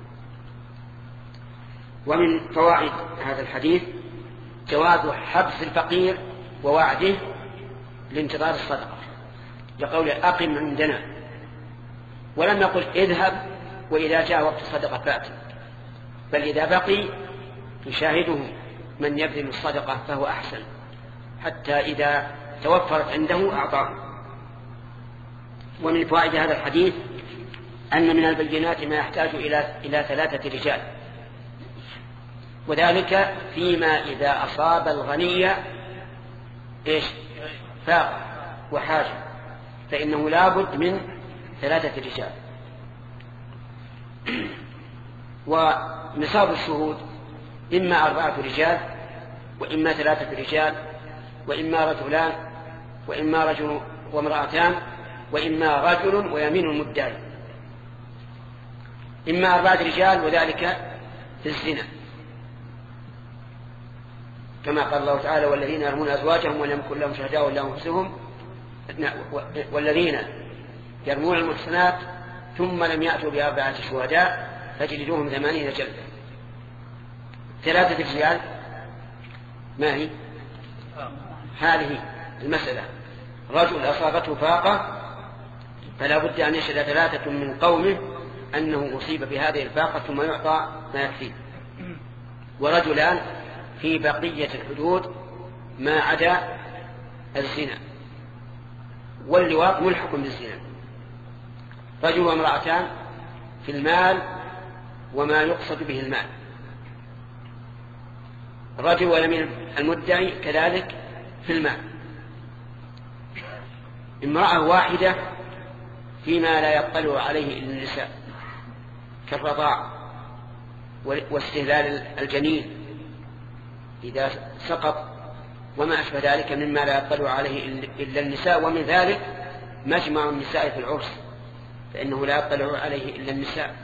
ومن فوائد هذا الحديث جواز حبس الفقير ووعده لانتظار الصدقة، لقول أقم عندنا، ولم يقل اذهب وإذا جاء وقت الصدقة فات، بل إذا بقي يشاهده من يبذل الصدقة فهو أحسن، حتى إذا توفرت عنده أعطاه. ومن فوائد هذا الحديث أن من البينات ما يحتاج إلى 3 رجال، وذلك فيما إذا أصاب الغني فاقة وحاجة، فإنه لا بد من 3 رجال. ونصاب الشهود إما 4 رجال، وإما 3 رجال، وإما رجلان، وإما رجل وامرأتان، وإما رجل ويمين المدعي. إما 4 رجال وذلك في الزنا، كما قال الله تعالى والذين يرمون أزواجهم ولم يكن لهم شهداء إلا أنفسهم والذين يرمون المحصنات ثم لم يأتوا ب4 شهداء فجلدوهم 80 جلدة. 3 رجال ما هي؟ هذه المسألة. رجل أصابته فاقة فلا بد أن يشهد 3 من قومه أنه أصيب بهذه الفاقة ثم يعطى ما يكفيه، ورجلان في بقية الحدود ما عدا الزنا، واللواط ملحق بالزنا. رجل وامرأتان في المال وما يقصد به المال. رجل ويمين المدعي كذلك في المال. امرأة واحدة فيما لا يطلع عليه إلا النساء كالرضاع واستهلال الجنين إذا سقط وما أشبه ذلك مما لا يطلع عليه إلا النساء، ومن ذلك مجمع النساء في العرس فإنه لا يطلع عليه إلا النساء.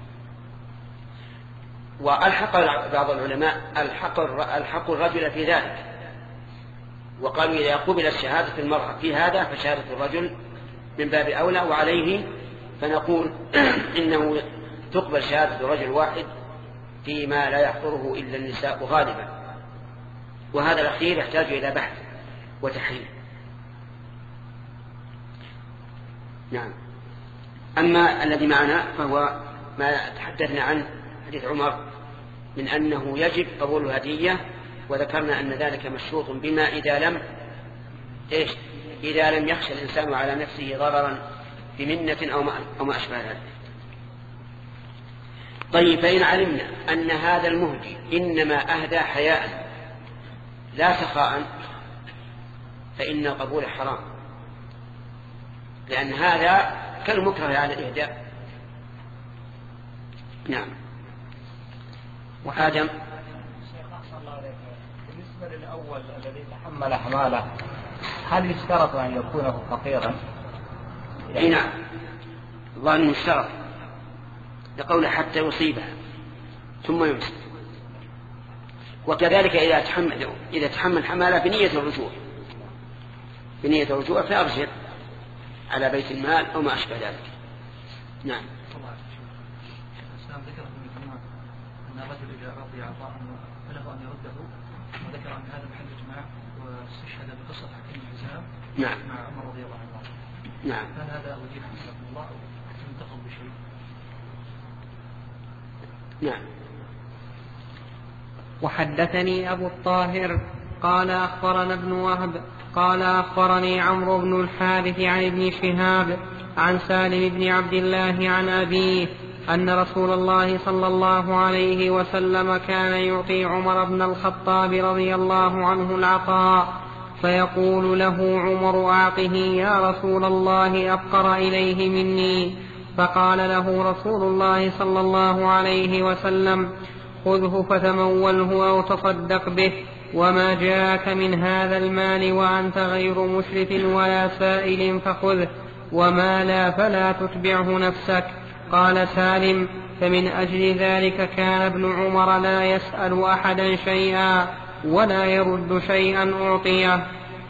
وألحق بعض العلماء ألحق الرجل في ذلك، وقالوا إذا قبلت شهادة المرأة في هذا فشهادة الرجل من باب أولى، وعليه فنقول إنه تقبل شهادة رجل واحد فيما لا يحضره إلا النساء غالبا، وهذا الأخير يحتاج إلى بحث وتحرير. نعم. أما الذي معنا فهو ما تحدثنا عنه حديث عمر من أنه يجب قبول الهدية، وذكرنا أن ذلك مشروط بما إذا لم يخشى الإنسان على نفسه ضررا بمنة أو ما أشبه ذلك. طيب، فإن علمنا أن هذا المهدي إنما أهدى حياء لا سخاء فإن القبول حرام، لأن هذا كالمكره على الإهداء. نعم. وآدم بالنسبة للأول الذي تحمل حماله هل يشترط أن يكون فقيرا؟ يعني نعم، الله أنه يشترط لقوله حتى يصيبها ثم يمسك. وكذلك إذا تحمل حماله بنية الرجوع فأرجع على بيت المال أو ما أشبه ذلك. نعم. ذكر أن الرجل إذا رضي عطاء فله أن يرده، وذكر أن هذا محل إجماع واستشهد بقصة حكيم الحزام نعم مع عمر رضي الله عنه. نعم. هل هذا وجيه حسن الله ينتقل بشيء؟ نعم. وحدثني أبو الطاهر قال أخبرنا ابن وهب قال أخبرني عمرو بن الحارث عن ابن شهاب عن سالم بن عبد الله عن أبيه أن رسول الله صلى الله عليه وسلم كان يعطي عمر بن الخطاب رضي الله عنه العطاء، فيقول له عمر أعطه يا رسول الله أفقر إليه مني، فقال له رسول الله صلى الله عليه وسلم خذه فتموله أو تصدق به، وما جاءك من هذا المال وأنت غير مسرف ولا سائل فخذه، وما لا فلا تتبعه نفسك. قال سالم فمن أجل ذلك كان ابن عمر لا يسأل أحدا شيئا ولا يرد شيئا أعطيه.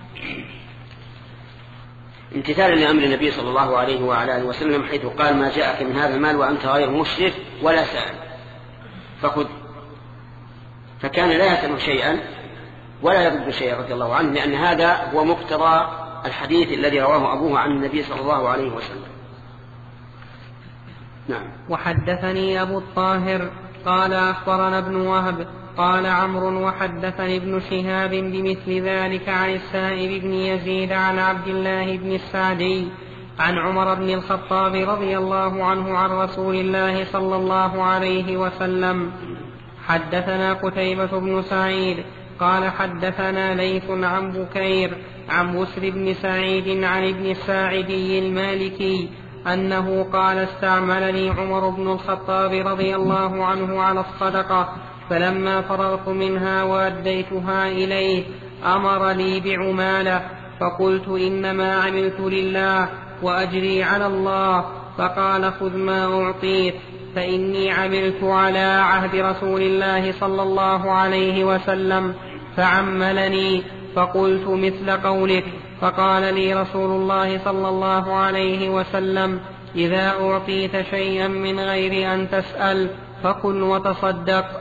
امتثالا لأمر النبي صلى الله عليه وعلى آله وسلم حيث قال ما جاءك من هذا المال وأنت غير مشرف ولا سائل فخذ، فكان لا يسأل شيئا ولا يرد شيئا رضي الله عنه، لأن هذا هو مقتضى الحديث الذي رواه أبوه عن النبي صلى الله عليه وسلم. نعم. وحدثني أبو الطاهر قال أخبرنا ابن وهب قال عمرو وحدثني ابن شهاب بمثل ذلك عن السائب بن يزيد عن عبد الله بن السعدي عن عمر بن الخطاب رضي الله عنه عن رسول الله صلى الله عليه وسلم. حدثنا قتيبة بن سعيد قال حدثنا ليث عن بكير عن بسر بن سعيد عن ابن الساعدي المالكي أنه قال استعملني عمر بن الخطاب رضي الله عنه على الصدقة، فلما فرغت منها وأديتها إليه أمر لي بعمالة، فقلت إنما عملت لله وأجري على الله، فقال خذ ما أعطيت، فإني عملت على عهد رسول الله صلى الله عليه وسلم فعملني فقلت مثل قولك. فقال لي رسول الله صلى الله عليه وسلم: إذا أعطيت شيئا من غير أن تسأل فكل وتصدق.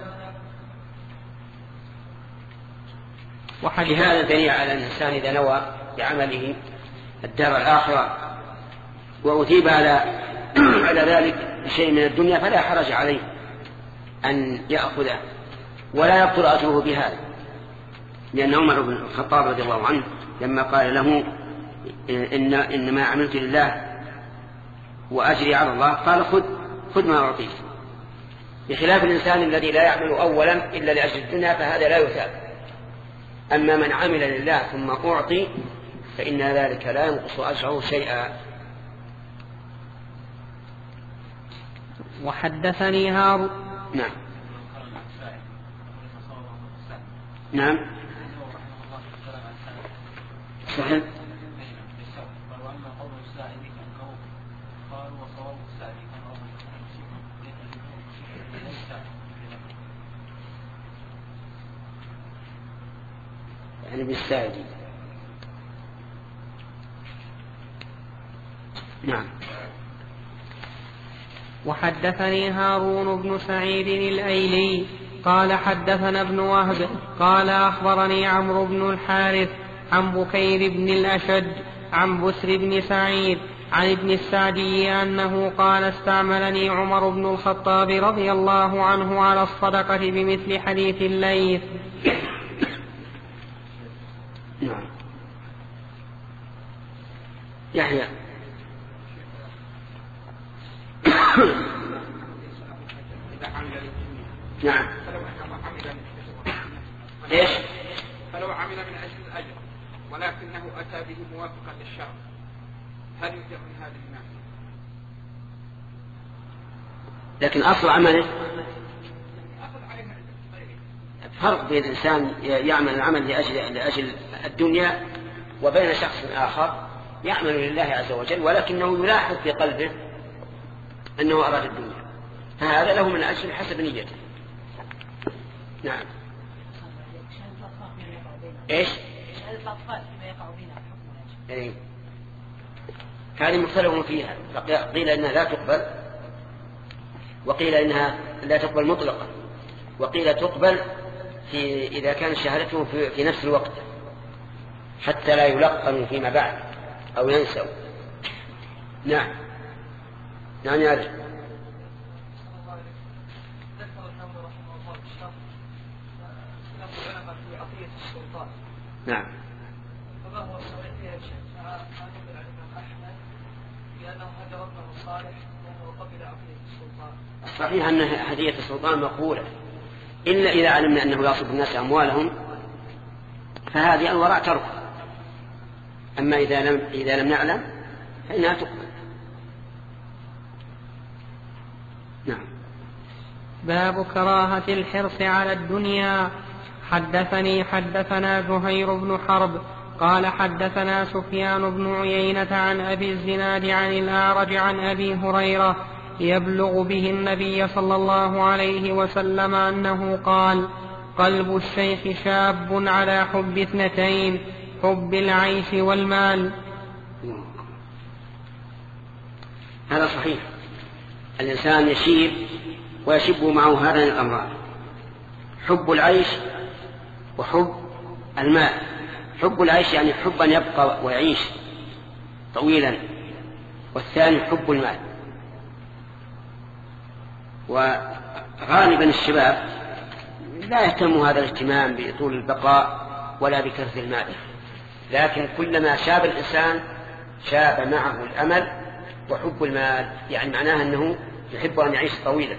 وفي هذا دليل على الإنسان إذا نوى بعمله الدار الآخرة وأثيب على ذلك بشيء من الدنيا فلا حرج عليه أن يأخذه ولا يبطل أجره بهذا، لأن عمر بن الخطاب رضي الله عنه لما قال له إنما عملت لله وأجري على الله قال خذ ما أعطيك، بخلاف الإنسان الذي لا يعمل أولا إلا لأجل الدنيا فهذا لا يثاب. أما من عمل لله ثم أعطي فإن ذلك لا ينقص أجره شيئا. وحدثني هارون. نعم نعم صحيح. يعني بالسائل. نعم. وحدثني هارون بن سعيد الأيلي قال حدثنا ابن وهب قال أخبرني عمرو بن الحارث عن بكير بن الأشج عن بسر بن سعيد عن ابن السعدي أنه قال: استعملني عمر بن الخطاب رضي الله عنه على الصدقة بمثل حديث الليث. نعم. يحيى. نعم. ايش؟ فلو عمل من اجل الاجر ولكنه اتى به موافقا للشرع هل يجر من هذه الناحيه؟ لكن اصل عمله فرق بين الانسان يعمل العمل لاجل الدنيا وبين شخص اخر يعمل لله عز وجل ولكنه يلاحظ في قلبه انه اراد الدنيا، فهذا له من اجل حسب نيته. نعم. ايش؟ يعني هذه مختلف فيها، قيل انها لا تقبل وقيل انها لا تقبل مطلقا وقيل تقبل إذا كانت شهادتهم في نفس الوقت حتى لا يلقنوا فيما بعد أو ينسوا. نعم. نعم يا رجل. نعم. فما هو الصحيح فيها شيء مع نقل عن الإمام أحمد بأنه هدى ابنه الصالح لأنه قبل عطية السلطان. الصحيح أن هدية السلطان مقبولة إلا إذا علمنا أنه يصب الناس أموالهم فهذه الوراء ترك، أما إذا لم نعلم فإنها تقبل. نعم. باب كراهة الحرص على الدنيا. حدثنا زهير بن حرب قال حدثنا سفيان بن عيينة عن أبي الزناد عن الأعرج عن أبي هريرة يبلغ به النبي صلى الله عليه وسلم أنه قال: قلب الشيخ شاب على حب اثنتين، حب العيش والمال. هذا صحيح، الإنسان يشيب ويشب معه هذان الأمران، حب العيش وحب المال. حب العيش يعني حب أن يبقى ويعيش طويلا، والثاني حب المال. وغالبا الشباب لا يهتم هذا الاهتمام بطول البقاء ولا بكثرة المال، لكن كلما شاب الإنسان شاب معه الأمل وحب المال، يعني معناها أنه يحب أن يعيش طويلا.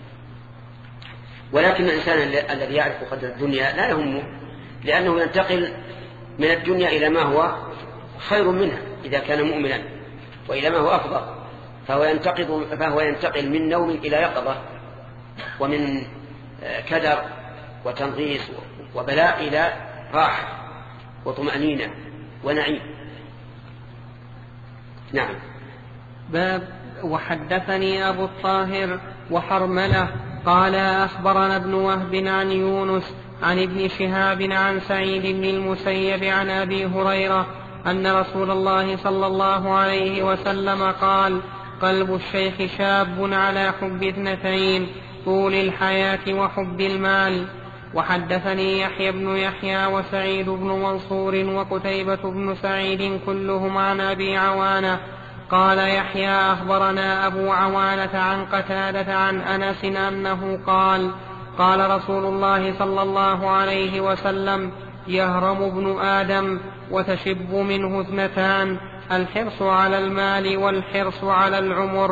ولكن الإنسان الذي يعرف قدر الدنيا لا يهمه، لأنه ينتقل من الدنيا إلى ما هو خير منها إذا كان مؤمنا، وإلى ما هو أفضل، فهو ينتقل من نوم إلى يقظة، ومن كدر وتنغيص وبلاء إلى راحة وطمأنينة ونعيم. نعم. باب. وحدثني أبو الطاهر وحرملة قال أخبرنا ابن وهب عن يونس عن ابن شهاب عن سعيد بن المسيب عن أبي هريرة أن رسول الله صلى الله عليه وسلم قال: قلب الشيخ شاب على حب اثنتين: طول الحياة وحب المال. وحدثني يحيى بن يحيى وسعيد بن منصور وقتيبة بن سعيد كلهم عن أبي عوانة. قال يحيى: أخبرنا أبو عوانة عن قتادة عن أنس أنه قال: قال رسول الله صلى الله عليه وسلم: يهرم ابن آدم وتشب منه اثنتان: الحرص على المال والحرص على العمر.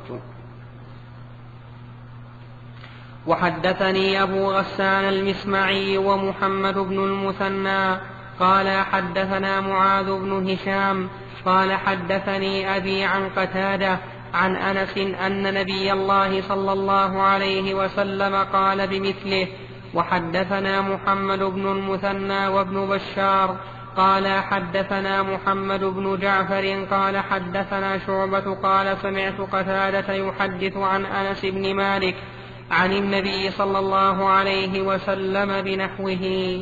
وحدثني أبو غسان المسمعي ومحمد بن المثنى قال حدثنا معاذ بن هشام قال حدثني أبي عن قتادة عن أنس أن نبي الله صلى الله عليه وسلم قال بمثله. وحدثنا محمد بن المثنى وابن بشار قال حدثنا محمد بن جعفر قال حدثنا شعبة قال سمعت قتادة يحدث عن أنس بن مالك عن النبي صلى الله عليه وسلم بنحوه.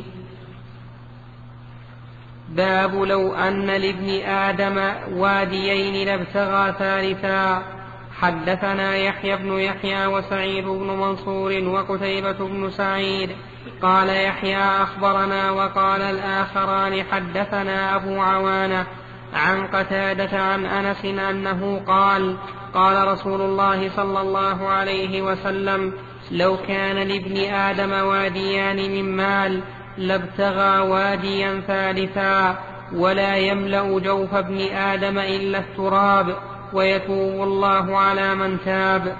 باب لو أن لابن آدم واديين لابتغى ثالثا. حدثنا يحيى بن يحيى وسعيد بن منصور وقتيبة بن سعيد. قال يحيى أخبرنا وقال الآخران حدثنا أبو عوانة عن قتادة عن أنس أنه قال: قال رسول الله صلى الله عليه وسلم: لو كان لابن آدم واديان من مال لابتغى واديا ثالثا، ولا يملأ جوف ابن آدم إلا التراب، ويتوب الله على من تاب.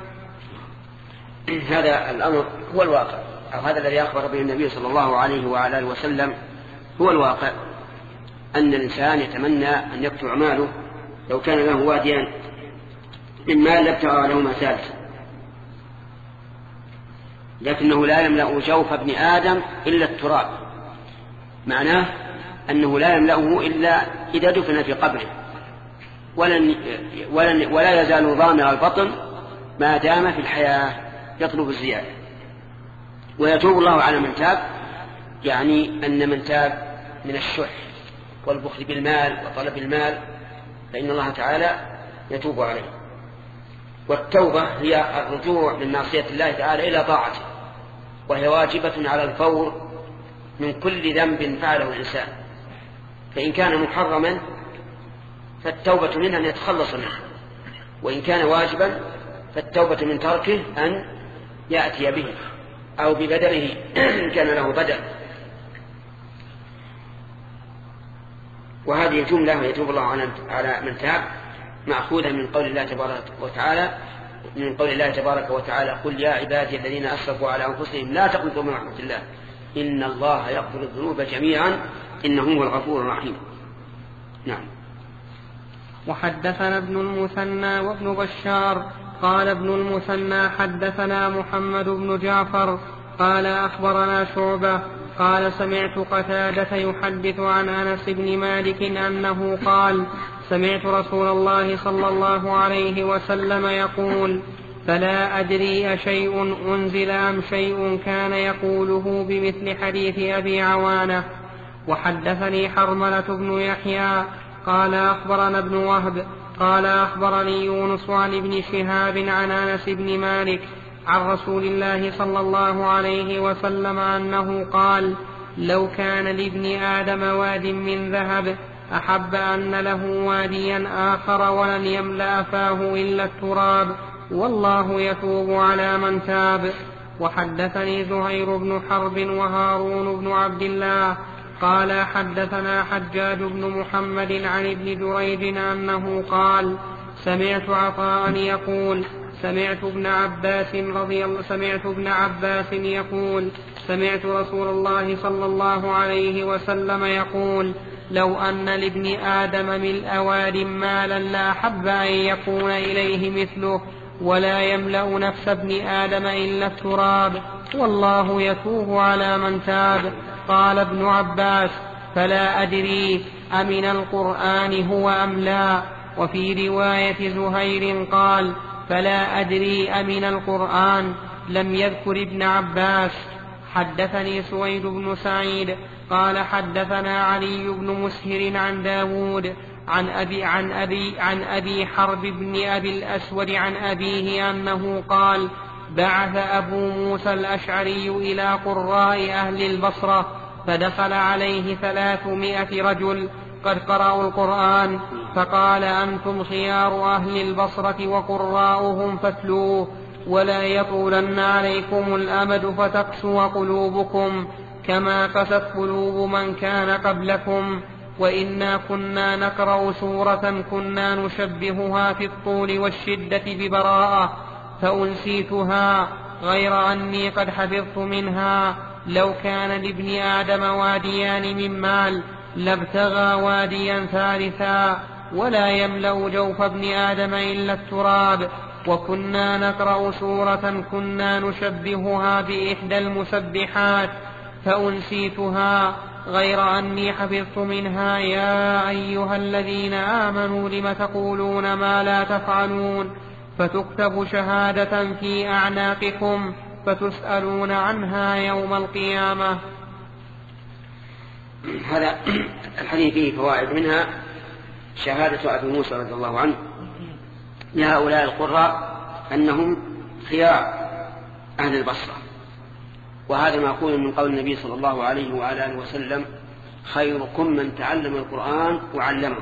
هذا الأمر هو الواقع، أو هذا الذي أخبر به النبي صلى الله عليه وعلى آله وسلم هو الواقع، أن الإنسان يتمنى أن يكثر ماله. لو كان له واديان من مال لابتغى لهما ثالثا، لكنه لا يملأ جوف ابن آدم إلا التراب، معناه أنه لا يملأه إلا إذا دفن في قبره، ولا يزال ضامر البطن ما دام في الحياة يطلب الزيادة. ويتوب الله على من تاب، يعني أن من تاب من الشح والبخل بالمال وطلب المال فإن الله تعالى يتوب عليه. والتوبة هي الرجوع من معصية الله تعالى إلى طاعته، وهي واجبة على الفور من كل ذنب فعله الإنسان. فإن كان محرما فالتوبة منه أن يتخلص منه، وإن كان واجبا فالتوبة من تركه أن يأتي به أو ببدله إن كان له بدل. وهذه الجملة يتوب الله على من تاب مأخوذة من قول الله تبارك وتعالى: قل يا عبادي الذين أسرفوا على أنفسهم لا تقنطوا من رحمة الله إن الله يغفر الذنوب جميعا إنه هو الغفور الرحيم. نعم. وحدثنا ابن المثنى وابن بشار قال ابن المثنى حدثنا محمد بن جعفر قال أخبرنا شعبة قال سمعت قتادة يحدث عن أنس بن مالك أنه قال: سمعت رسول الله صلى الله عليه وسلم يقول: فلا أدري أشيء أنزل أم شيء كان يقوله بمثل حديث أبي عوانة. وحدثني حرملة بن يحيى قال أخبرنا ابن وهب قال أخبرني يونس عن ابن شهاب عن أنس بن مالك عن رسول الله صلى الله عليه وسلم أنه قال: لو كان لابن آدم واد من ذهب أحب أن له واديا آخر ولن يملأ فاه إلا التراب، والله يتوب على من تاب. وحدثني زهير بن حرب وهارون بن عبد الله قال حدثنا حجاج بن محمد عن ابن جريج أنه قال: سمعت عطاء يقول: سمعت ابن عباس يقول: سمعت رسول الله صلى الله عليه وسلم يقول: لو أن لابن آدم ملء واد مالا لأحب أن يكون إليه مثله، ولا يملأ نفس ابن آدم إلا التراب، والله يتوب على من تاب. قال ابن عباس: فلا أدري أمن القرآن هو أم لا. وفي رواية زهير قال: فلا أدري أمن القرآن. لم يذكر ابن عباس. حدثني سويد بن سعيد قال حدثنا علي بن مسهر عن داود عن أبي حرب بن أبي الأسود عن أبيه أنه قال بعث أبو موسى الأشعري إلى قراء أهل البصرة فدخل عليه 300 رجل قد قرأوا القرآن فقال أنتم خيار أهل البصرة وقراؤهم فاتلوه ولا يطولن عليكم الأمد فتقسو قلوبكم كما قست قلوب من كان قبلكم وإنا كنا نقرأ سورة كنا نشبهها في الطول والشدة ببراءة فأنسيتها غير أني قد حفظت منها لو كان لابن آدم واديان من مال لابتغى واديا ثالثا ولا يملأ جوف ابن آدم إلا التراب وكنا نقرأ سورة كنا نشبهها بإحدى المسبحات فأنسيتها غير أني حفظت منها يا أيها الذين آمنوا لم تقولون ما لا تفعلون فتكتب شهادة في أعناقكم فتسألون عنها يوم القيامة. هذا الحديث فيه فوائد منها شهادة أبي موسى رضي الله عنه لهؤلاء القراء أنهم خيار أهل البصرة، وهذا مأخوذ من قول النبي صلى الله عليه وآله وسلم خيركم من تعلم القرآن وعلمه.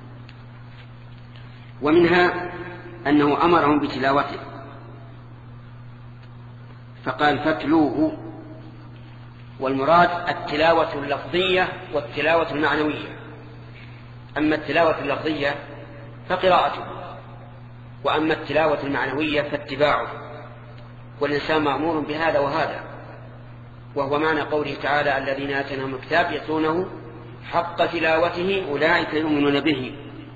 ومنها أنه أمرهم بتلاوته فقال فاتلوه، والمراد التلاوة اللفظية والتلاوة المعنوية. أما التلاوة اللفظية فقراءته، وأما التلاوة المعنوية فاتباعه، والإنسان مأمور بهذا وهذا، وهو معنى قوله تعالى الذين آتيناهم الكتاب يتلونه حق تلاوته أولئك يؤمنون به.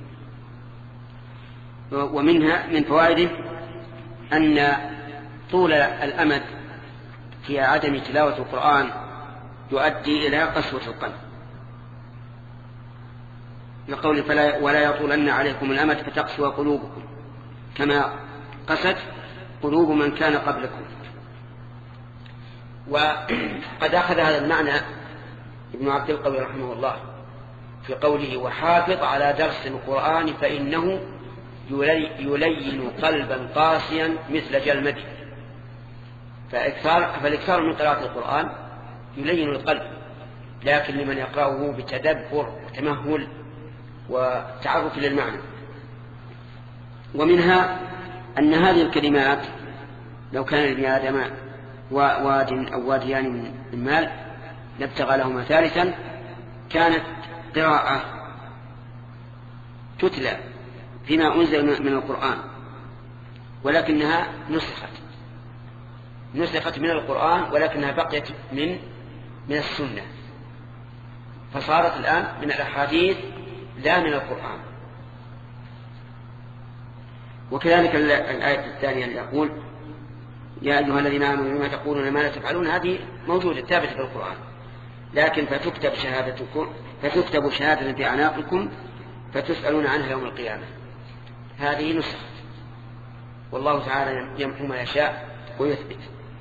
ومنها من فوائده أن طول الأمد في عدم تلاوة القرآن يؤدي إلى قسوة القلب، لقول ولا يطولن عليكم الأمد فتقسو قلوبكم كما قست قلوب من كان قبلكم. وقد أخذ هذا المعنى ابن عبد القوي رحمه الله في قوله وحافظ على درس القرآن فإنه يلين قلبا قاسيا مثل جلمد. فالإكثار من قراءة القرآن يلين القلب، لكن لمن يقرأه بتدبر وتمهل وتعرف للمعنى. ومنها أن هذه الكلمات لو كان لابن آدم واد أو واديان من مال لابتغى لهما ثالثا كانت قراءة تتلى فيما أنزل من القرآن، ولكنها نسخت من القرآن، ولكنها بقيت من السنة، فصارت الآن من الأحاديث لا من القرآن. وكذلك الآية الثانية اللي يقول يا أيها الذين آمنوا لما تقولون ما لا تفعلون، هذه موجودة ثابتة في القرآن، لكن فتكتب شهادة في أعناقكم فتسألون عنها يوم القيامة، هذه نسخت، والله تعالى يمحو ما يشاء ويثبت.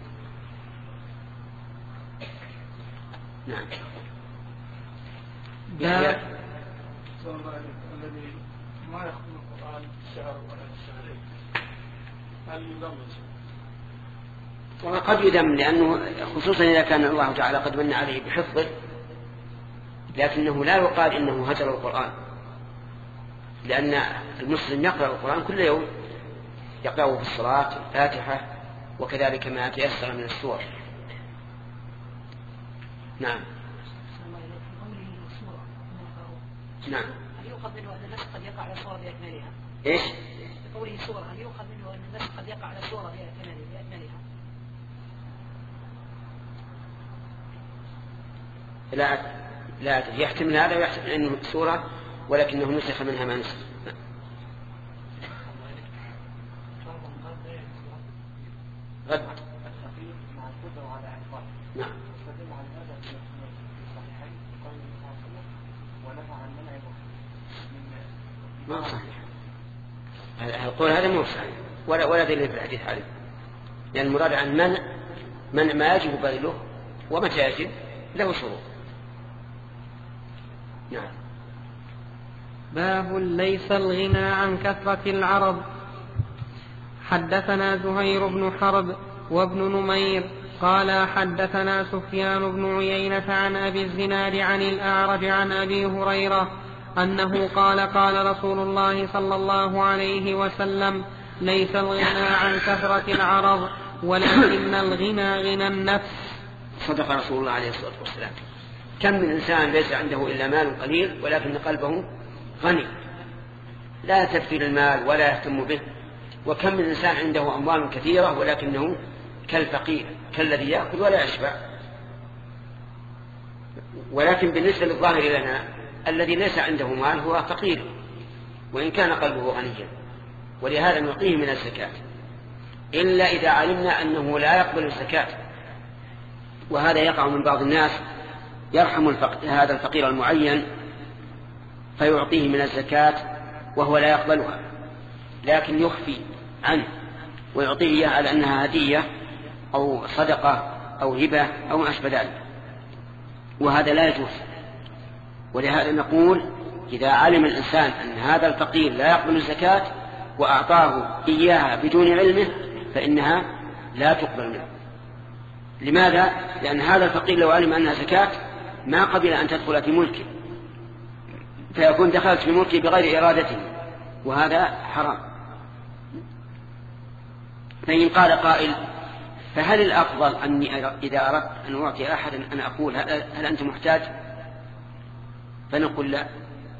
نعم. الذي ما يخطب القرآن الشهر ولا الشهرين هل يذم؟ وقد يذم، لأنه خصوصا إذا كان الله تعالى قد من عليه بحفظه، لكنه لا يقال إنه هجر القرآن، لأن المسلم يقرأ القرآن كل يوم، يقرأه في الصلاة الفاتحة وكذلك ما تيسر من السور. نعم. نعم. هل يؤخذ منه أن النسخ قد يقع على صورة بأكملها؟ إيش؟ قوله سورة، هل يؤخذ منه أن النسخ قد يقع على صورة بأكملها؟ لا يحتمل هذا ويحتمل أنه سورة ولكنه نسخ منها ما نسخ. غد. نعم. ما صحيح القول هذا مو صحيح ولا دليل في الحديث عليه، لأن المراد عن منع ما يجب بذله ومتى يجب له شروط. نعم. باب ليس الغنى عن كثرة العرض. حدثنا زهير بن حرب وابن نمير قال حدثنا سفيان بن عيينة عن أبي الزناد عن الأعرج عن أبي هريرة أنه قال قال رسول الله صلى الله عليه وسلم ليس الغنى عن كثرة العرض ولكن الغنى غنى النفس. صدق رسول الله عليه الصلاة والسلام. كم من إنسان ليس عنده إلا مال قليل ولكن قلبه غني لا تكثر المال ولا يهتم به، وكم من إنسان عنده أموال كثيرة ولكنه كالفقير كالذي يأكل ولا يشبع. ولكن بالنسبة للظاهر لنا الذي ليس عنده مال هو فقير وإن كان قلبه غنيا، ولهذا نعطيه من الزكاة إلا إذا علمنا أنه لا يقبل الزكاة. وهذا يقع من بعض الناس يرحم هذا الفقير المعين فيعطيه من الزكاة وهو لا يقبلها، لكن يخفي عنه ويعطيه إياها على أنها هدية أو صدقة أو هبة أو ما أشبه ذلك، وهذا لا يجوز. ولهذا نقول إذا علم الإنسان أن هذا الفقير لا يقبل الزكاة وأعطاه إياها بدون علمه فإنها لا تقبل منه. لماذا؟ لأن هذا الفقير لو علم أنها زكاة ما قبل أن تدخل في ملكه، فيكون دخلت في ملكه بغير إرادته، وهذا حرام. فإن قال قائل فهل الأفضل أني إذا أردت أن أعطي أحدا أن أقول هل أنت محتاج؟ فنقول لا،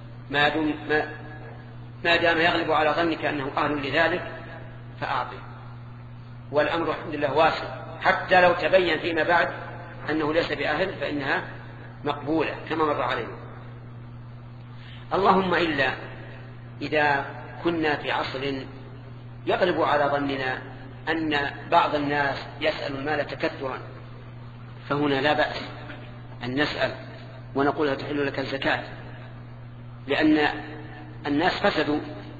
ما دام يغلب على ظنك أنه أهل لذلك فأعطي، والأمر الحمد لله واسع، حتى لو تبين فيما بعد أنه ليس بأهل فإنها مقبولة كما مر علينا. اللهم إلا إذا كنا في عصر يغلب على ظننا أن بعض الناس يسأل المال تكثرا، فهنا لا بأس أن نسأل ونقول تحل لك الزكاة، لأن الناس فسدوا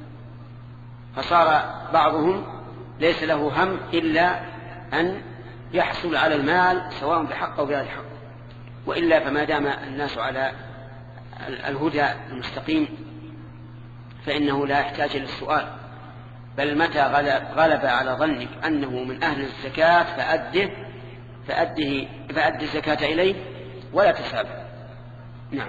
فصار بعضهم ليس له هم إلا أن يحصل على المال سواء بحق أو بغير حق، وإلا فما دام الناس على الهدى المستقيم فإنه لا يحتاج للسؤال، بل متى غلب على ظنك أنه من أهل الزكاة فأدي الزكاة إليه ولا تسابه. نعم.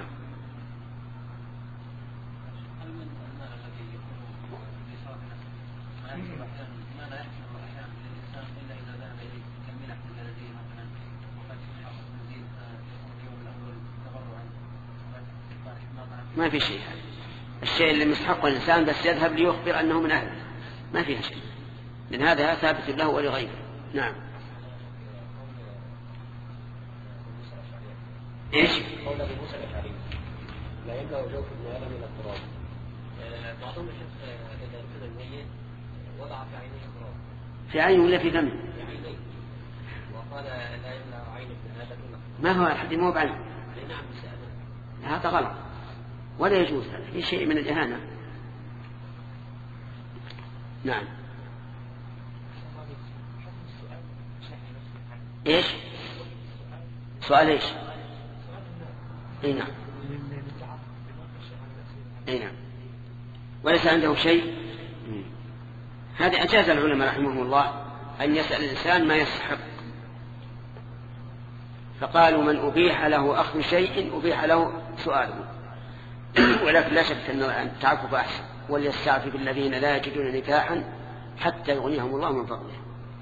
ما في شيء، الشيء اللي مستحق الإنسان بس يذهب ليخبر أنه من أهله ما فيها شيء، لأن هذا ثابت له ولغيره. نعم. إيش؟ قول أبي موسى الأشعري لا يملأ جوف ابن آدم إلى التراب. بعضهم يشوف إذا كان الميت وضع في عينيه التراب. في عينه ولا في فمه؟ في عينيه. وقال لا يملأ عين ابن آدم إلا التراب. ما هو الحديث مو بعين؟ نعم بسأله. هذا غلط ولا يجوز، في شيء من الإهانة. نعم. إيش؟ سؤال إيش؟ أي نعم. أي نعم. وليس عنده شيء. هذا أجاز العلماء رحمهم الله أن يسأل الإنسان ما يستحق، فقالوا من أبيح له أخذ شيء أبيح له سؤاله، ولكن لا شك أن التعفف أحسن، وليستعفف الذين لا يجدون نكاحا حتى يغنيهم الله من فضله.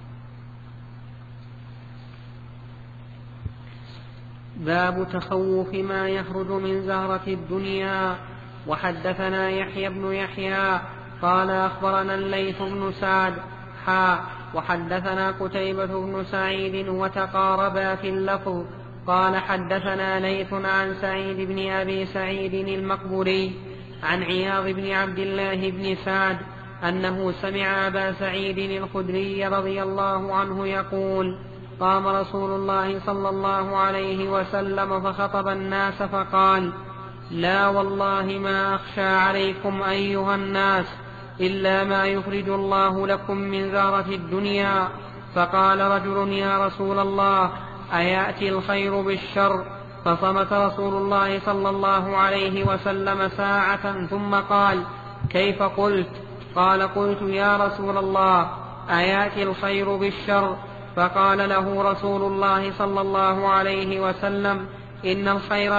باب تخوف ما يخرج من زهرة الدنيا. وحدثنا يحيى بن يحيى قال أخبرنا الليث بن سعد وحدثنا قتيبة بن سعيد وتقاربا في اللفظ. قال حدثنا ليث عن سعيد بن أبي سعيد المقبوري عن عياض بن عبد الله بن سعد أنه سمع أبا سعيد الخدري رضي الله عنه يقول قام رسول الله صلى الله عليه وسلم فخطب الناس فقال لا والله ما أخشى عليكم أيها الناس إلا ما يخرج الله لكم من زهرة الدنيا. فقال رجل يا رسول الله أيأتي الخير بالشر؟ فصمت رسول الله صلى الله عليه وسلم ساعة ثم قال: كيف قلت؟ قال: قلت يا رسول الله أيأتي الخير بالشر؟ فقال له رسول الله صلى الله عليه وسلم: إن الخير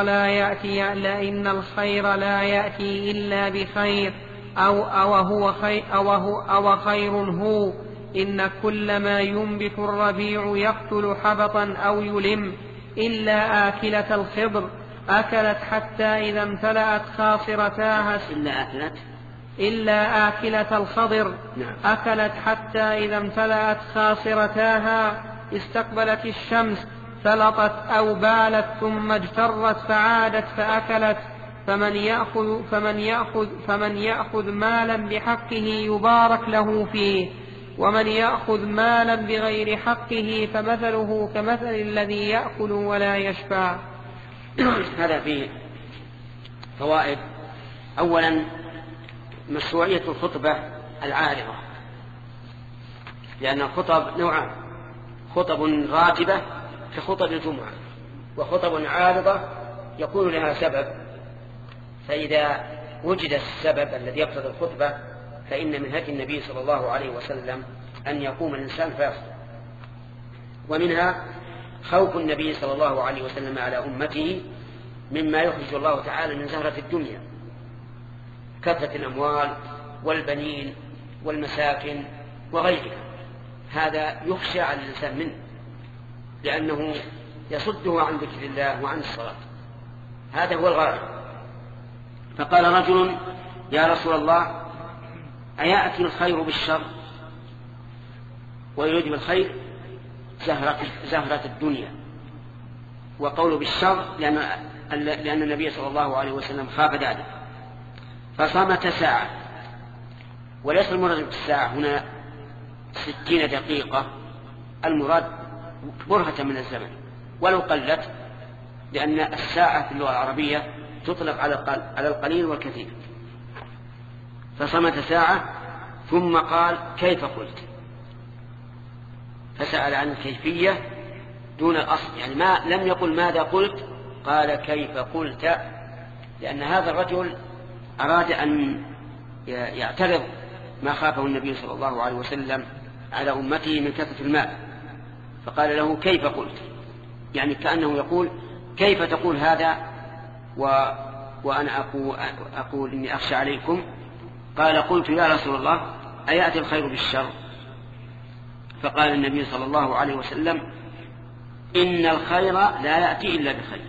لا يأتي إلا بخير أو خير هو. إن كل ما ينبت الربيع يقتل حبطا أو يلم إلا آكلة الخضر أكلت حتى إذا امتلأت خاصرتاها إلا آكلة الخضر أكلت حتى إذا امتلأت خاصرتاها استقبلت الشمس فلطت أو بالت ثم اجترت فعادت فأكلت. فمن يأخذ مالا بحقه يبارك له فيه، ومن يأخذ مالا بغير حقه فمثله كمثل الذي يأكل ولا يشبع. هذا فيه فوائد. أولا مشروعية الخطبة العارضة، لأن الخطب نوعان: خطب راتبة كخطب الجمعة، وخطب عارضة يكون لها سبب، فإذا وجد السبب الذي يقتضي الخطبة فإن من هدي النبي صلى الله عليه وسلم أن يقوم الإنسان فيخطب. ومنها خوف النبي صلى الله عليه وسلم على أمته مما يخرج الله تعالى من زهرة الدنيا، كثرة الأموال والبنين والمساكن وغيرها، هذا يخشى على الإنسان منه لأنه يصده عن ذكر الله وعن الصلاة، هذا هو الغالب. فقال رجل: يا رسول الله أيأتي الخير بالشر؟ ويريد بالخير زهرة الدنيا، وقول بالشر لأن النبي صلى الله عليه وسلم خاف ذلك، فصمت ساعة. وليس المراد بالساعة هنا 60 دقيقة، المراد برهة من الزمن ولو قلت، لأن الساعة في اللغة العربية تطلق على القليل والكثير. فصمت ساعة ثم قال: كيف قلت؟ فسأل عن الكيفية دون الأصل، يعني لم يقل ماذا قلت، قال كيف قلت، لأن هذا الرجل أراد أن يعترض ما خافه النبي صلى الله عليه وسلم على أمته من كثرة المال، فقال له: كيف قلت؟ يعني كأنه يقول: كيف تقول هذا وأنا أقول إني أخشى عليكم؟ قال: قلت يا رسول الله أيأتي الخير بالشر؟ فقال النبي صلى الله عليه وسلم: إن الخير لا يأتي إلا بخير.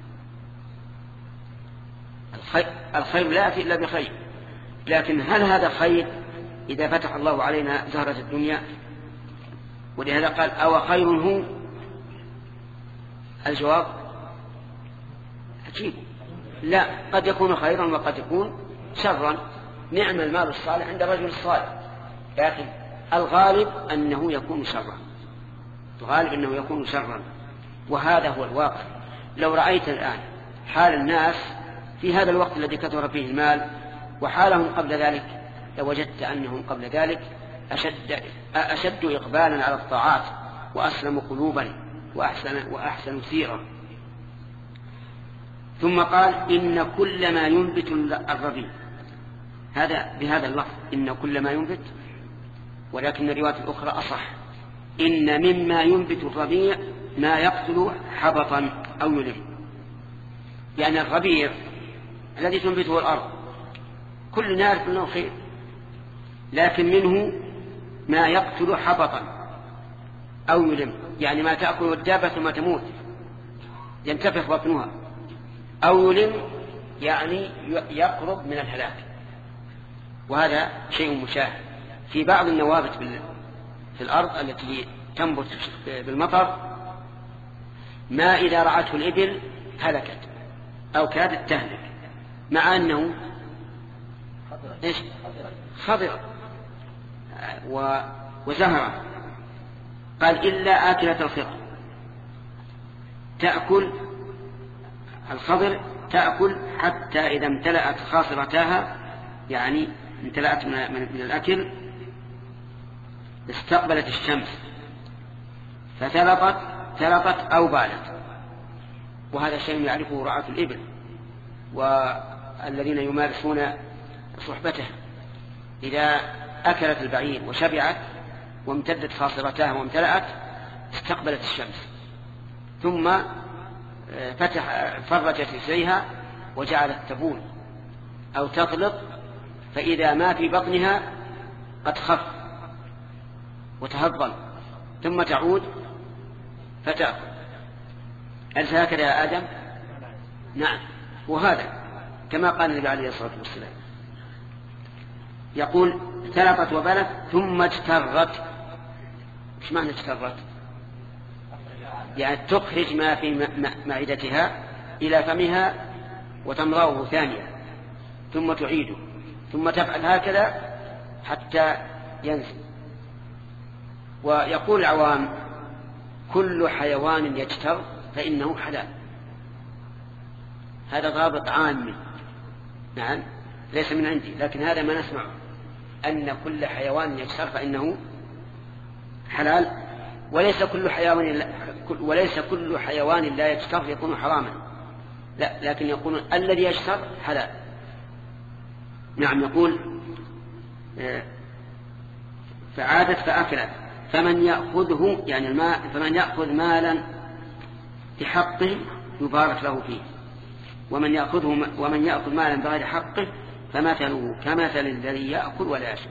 الخير لا يأتي إلا بخير، لكن هل هذا خير إذا فتح الله علينا زهرة الدنيا؟ ولهذا قال: أو خير هو؟ الجواب عجيب، لا، قد يكون خيرا وقد يكون شرا. نعم المال الصالح عند الرجل الصالح، لكن الغالب أنه يكون شرا، الغالب أنه يكون شرا، وهذا هو الواقع. لو رأيت الآن حال الناس في هذا الوقت الذي كثر فيه المال وحالهم قبل ذلك، لوجدت أنهم قبل ذلك أشد إقبالا على الطاعات وأسلموا قلوبا وأحسن سيرا. ثم قال: إن كل ما ينبت الربيع، هذا بهذا اللفظ إن كل ما ينبت، ولكن الرواية الأخرى أصح: إن مما ينبت الربيع ما يقتل حبطا أو يلم. يعني الربيع الذي تنبته الأرض كل نعرف أنه خير، لكن منه ما يقتل حبطا أو يلم، يعني ما تأكل الدابة ثم تموت ينتفخ بطنها، أو يلم يعني يقرب من الهلاك. وهذا شيء مشاهد في بعض النوابت في الأرض التي تنبت بالمطر، ما إذا رعته الإبل هلكت أو كادت تهلك، مع أنه خضر وزهرة. قال: إلا آكلة الخضر، تأكل الخضر تأكل حتى إذا امتلأت خاصرتها، يعني امتلأت من الأكل، استقبلت الشمس فتلطت تلطت أو بالت، وهذا شيء يعرفه رعاة الإبل والذين يمارسون صحبته. إذا أكلت البعير وشبعت وامتدت خاصرتها وامتلأت استقبلت الشمس، ثم فرجت رجليها وجعلت تبول أو تطلق، فإذا ما في بطنها قد خف وتهضم ثم تعود فتأكل. أليس هكذا يا آدم؟ نعم. وهذا كما قال النبي عليه الصلاة والسلام، يقول تلطت وبلت ثم اجترت. ايش معنى اجترت؟ يعني تخرج ما في معدتها إلى فمها وتمرأه ثانية ثم تعيده، ثم تفعل هكذا حتى ينزل. ويقول العوام كل حيوان يجتر فإنه حلال. هذا ضابط عام، نعم، ليس من عندي، لكن هذا ما نسمع، أن كل حيوان يجتر فإنه حلال، وليس كل حيوان لا يجتر يكون حراما، لا، لكن يقول الذي يجتر حلال. نعم. يقول فعادت فأكلت، فمن يأخذه يعني الماء، فمن يأخذ مالا بحقه يبارك له فيه، ومن يأخذ مالا بغير حقه فمثله كمثل الذي يأكل ولا يشبع.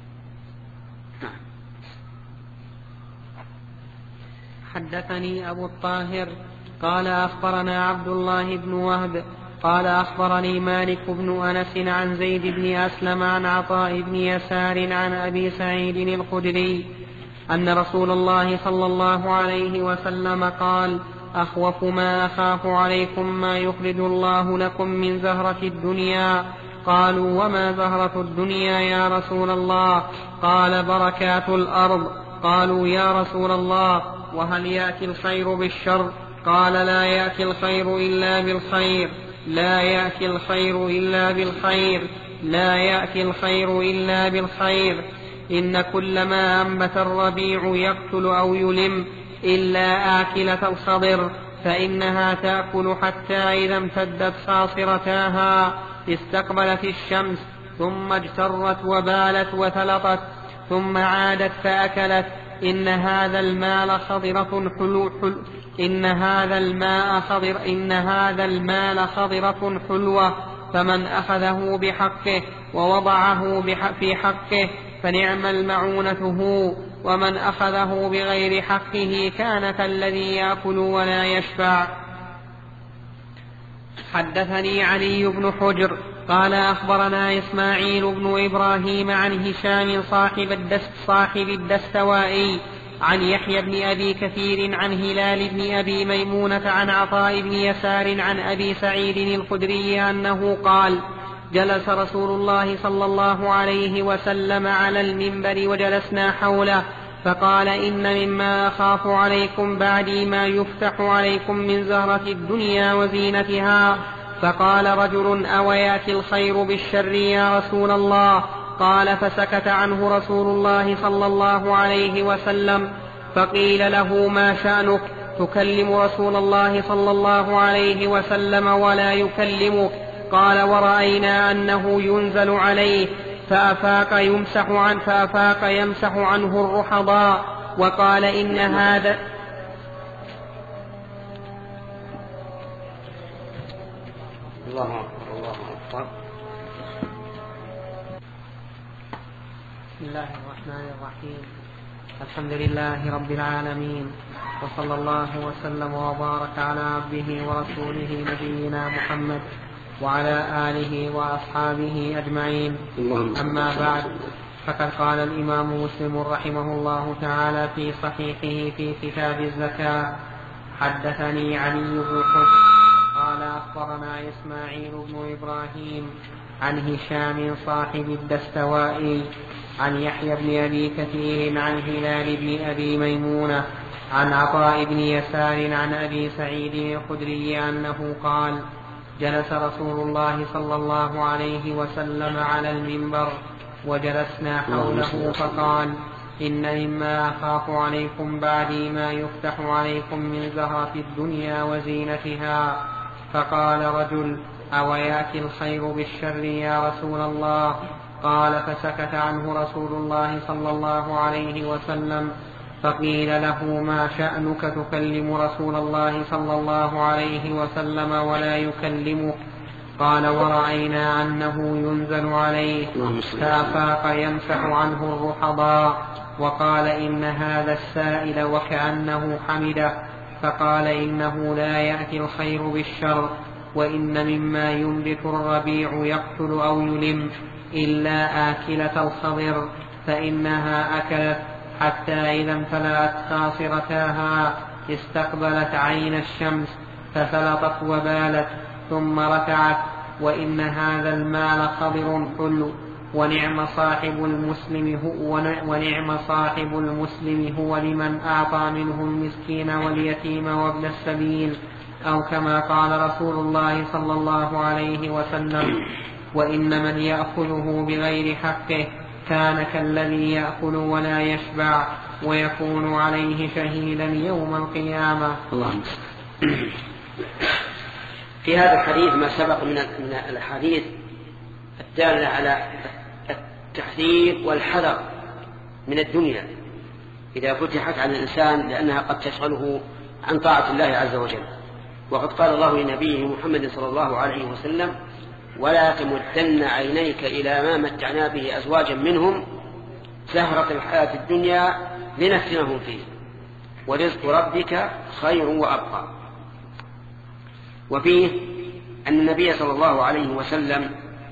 حدثني أبو الطاهر قال أخبرنا عبد الله بن وهب قال أخبرني مالك بن أنس عن زيد بن أسلم عن عطاء بن يسار عن أبي سعيد الخدري أن رسول الله صلى الله عليه وسلم قال أخوف ما أخاف عليكم ما يخرج الله لكم من زهرة الدنيا. قالوا وما زهرة الدنيا يا رسول الله؟ قال بركات الأرض. قالوا يا رسول الله وهل يأتي الخير بالشر؟ قال لا يأتي الخير إلا بالخير، لا يأتي الخير إلا بالخير، لا يأتي الخير إلا بالخير. إن كل ما أنبت الربيع يقتل أو يلم إلا آكلة الخضر، فإنها تأكل حتى إذا امتدت خاصرتاها استقبلت الشمس، ثم اجترت وبالت وتلطت، ثم عادت فأكلت. إن هذا المال خضرة حلوة، فمن أخذه بحقه ووضعه في حقه فنعم المعونة هو، ومن أخذه بغير حقه كان كالذي يأكل ولا يشبع. حدثني علي بن حجر قال أخبرنا إسماعيل بن إبراهيم عن هشام صاحب الدستوائي عن يحيى بن أبي كثير عن هلال بن أبي ميمونة عن عطاء بن يسار عن أبي سعيد الخدري أنه قال جلس رسول الله صلى الله عليه وسلم على المنبر وجلسنا حوله، فقال إن مما أخاف عليكم بعدي ما يفتح عليكم من زهرة الدنيا وزينتها. فقال رجل أو يأتي الخير بالشر يا رسول الله؟ قال فسكت عنه رسول الله صلى الله عليه وسلم. فقيل له ما شأنك تكلم رسول الله صلى الله عليه وسلم ولا يكلمك؟ قال ورأينا أنه ينزل عليه فأفاق يمسح عنه الرحضاء. وقال إن هذا الله أكبر الله أكبر. بسم الله الرحمن الرحيم. الحمد لله رب العالمين، وصلى الله وسلم وبارك على عبده ورسوله نبينا محمد وعلى آله وأصحابه أجمعين. أما بعد، فقد قال الإمام مسلم رحمه الله تعالى في صحيحه في كتاب الزكاة حدثني علي بن حجر قال أخبرنا إسماعيل بن إبراهيم عن هشام صاحب الدستوائي عن يحيى بن أبي كثير عن هلال بن أبي ميمونة عن عطاء بن يسار عن أبي سعيد الخدري أنه قال جلس رسول الله صلى الله عليه وسلم على المنبر وجلسنا حوله، فقال إن مما أخاف عليكم بعدي ما يفتح عليكم من زهرة الدنيا وزينتها. فقال رجل: أو يأتي الخير بالشر يا رسول الله؟ قال: فسكت عنه رسول الله صلى الله عليه وسلم. فقيل له: ما شأنك تكلم رسول الله صلى الله عليه وسلم ولا يكلمك؟ قال: ورأينا أنه ينزل عليه فأفاق يمسح عنه الرحضاء. وقال: إن هذا السائل وكأنه حمده. فقال: إنه لا يأتي الخير بالشر، وإن مما ينبت الربيع يقتل أو يلم إلا آكلة الخضر، فإنها أكلت حتى إذا امتلأت خاصرتاها استقبلت عين الشمس ففلطت وبالت ثم رتعت. وإن هذا المال خضر حلو، ونعم صاحب المسلم هو لمن أعطى منه المسكين واليتيم وابن السبيل، أو كما قال رسول الله صلى الله عليه وسلم: وإن من يأخذه بغير حقه كان كالذي يأكل ولا يشبع ويكون عليه شهيدا يوم القيامة. اللهم في هذا الحديث ما سبق من الأحاديث الدالة على التحذير والحذر من الدنيا إذا فتحت على الإنسان، لأنها قد تشغله عن طاعة الله عز وجل. وقد قال الله لنبيه محمد صلى الله عليه وسلم: ولا تمدن عينيك إلى ما متعنا به أزواجا منهم زهرة الحياة الدنيا لنفتنهم فيه ورزق ربك خير وأبقى. وفيه أن النبي صلى الله عليه وسلم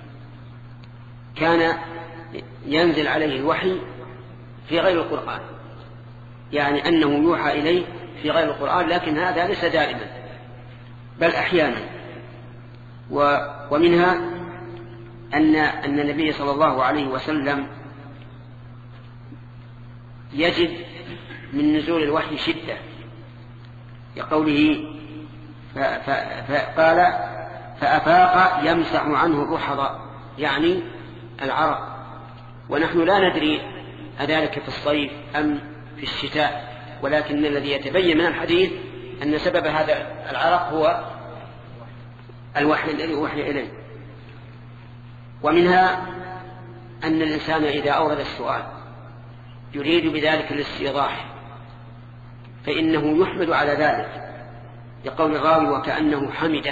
كان ينزل عليه الوحي في غير القرآن، يعني أنه يوحى إليه في غير القرآن، لكن هذا ليس دائما بل أحيانا. ومنها أن النبي صلى الله عليه وسلم يجد من نزول الوحي شدة، لقوله فقال: فأفاق يمسح عنه الرحضاء، يعني العرق. ونحن لا ندري أذلك في الصيف أم في الشتاء، ولكن الذي يتبين من الحديث أن سبب هذا العرق هو الوحي الذي أوحي إليه. ومنها أن الإنسان إذا أورد السؤال يريد بذلك الاستيضاح فإنه يحمد على ذلك، لقول الراوي: وكأنه حمده.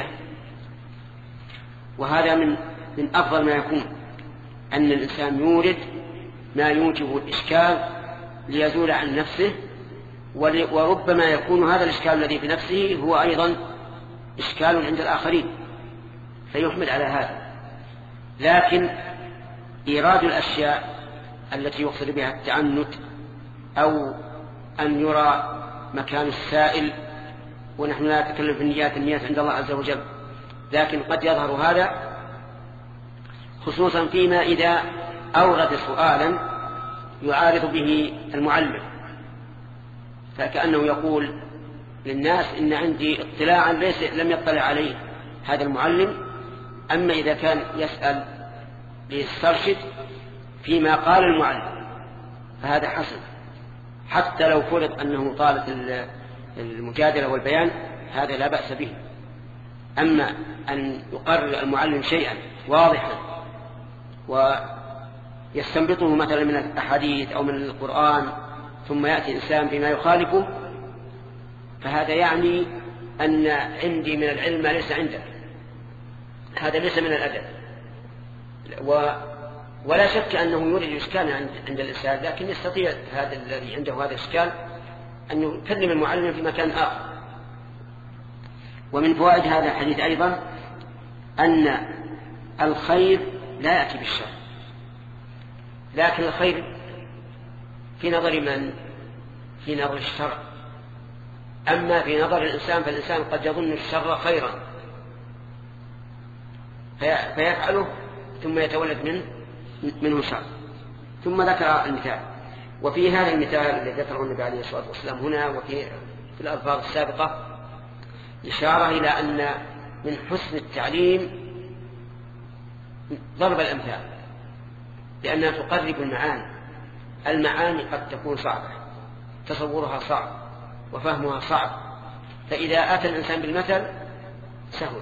وهذا من أفضل ما يكون، أن الإنسان يورد ما يوجب الإشكال ليزول عن نفسه، وربما يكون هذا الإشكال الذي في نفسه هو أيضا إشكال عند الآخرين فيحمد على هذا. لكن إيراد الأشياء التي يقصد بها التعنت، أو أن يرى مكان السائل، ونحن لا نتكلم في النيات عند الله عز وجل، لكن قد يظهر هذا خصوصا فيما إذا أورد سؤالا يعارض به المعلم، فكأنه يقول للناس: إن عندي اطلاعا لم يطلع عليه هذا المعلم. أما إذا كان يسأل ليسترشد فيما قال المعلم فهذا حسن، حتى لو فرض أنه طالب المجادلة والبيان هذا لا بأس به. أما أن يقرر المعلم شيئا واضحا ويستنبطه مثلا من الأحاديث أو من القرآن ثم يأتي إنسان بما يخالفه، فهذا يعني أن عندي من العلم ما ليس عندك. هذا ليس من الأدب، ولا شك أنه يورد إشكال عند الإنسان، لكن يستطيع هذا الذي عنده هذا الإشكال أن يكلم المعلم في مكان آخر. ومن فوائد هذا الحديث أيضا أن الخير لا يأتي بالشر، لكن الخير في نظر من؟ في نظر الشرع. أما في نظر الإنسان فالإنسان قد يظن الشر خيرا فيفعله ثم يتولد منه شر. ثم ذكر المثال، وفي هذا المثال الذي ذكره النبي عليه الصلاة والسلام هنا وفي الألفاظ السابقة إشارة إلى أن من حسن التعليم ضرب الأمثال، لأنها تقرب المعاني، المعاني قد تكون صعبة، تصورها صعب وفهمها صعب، فإذا أتى الإنسان بالمثل سهل.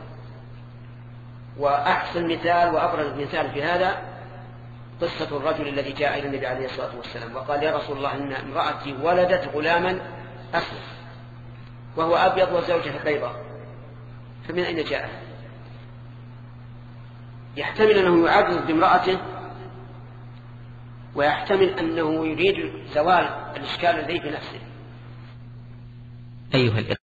وأحسن مثال وأبرز مثال في هذا قصة الرجل الذي جاء إلى النبي عليه الصلاة والسلام وقال: يا رسول الله، إن امرأتي ولدت غلاما أسود وهو أبيض وزوجها بيضاء، فمن أين جاء؟ يحتمل أنه يعاجز بامرأته، ويحتمل أنه يريد زوال الإشكال الذي في نفسه. أيها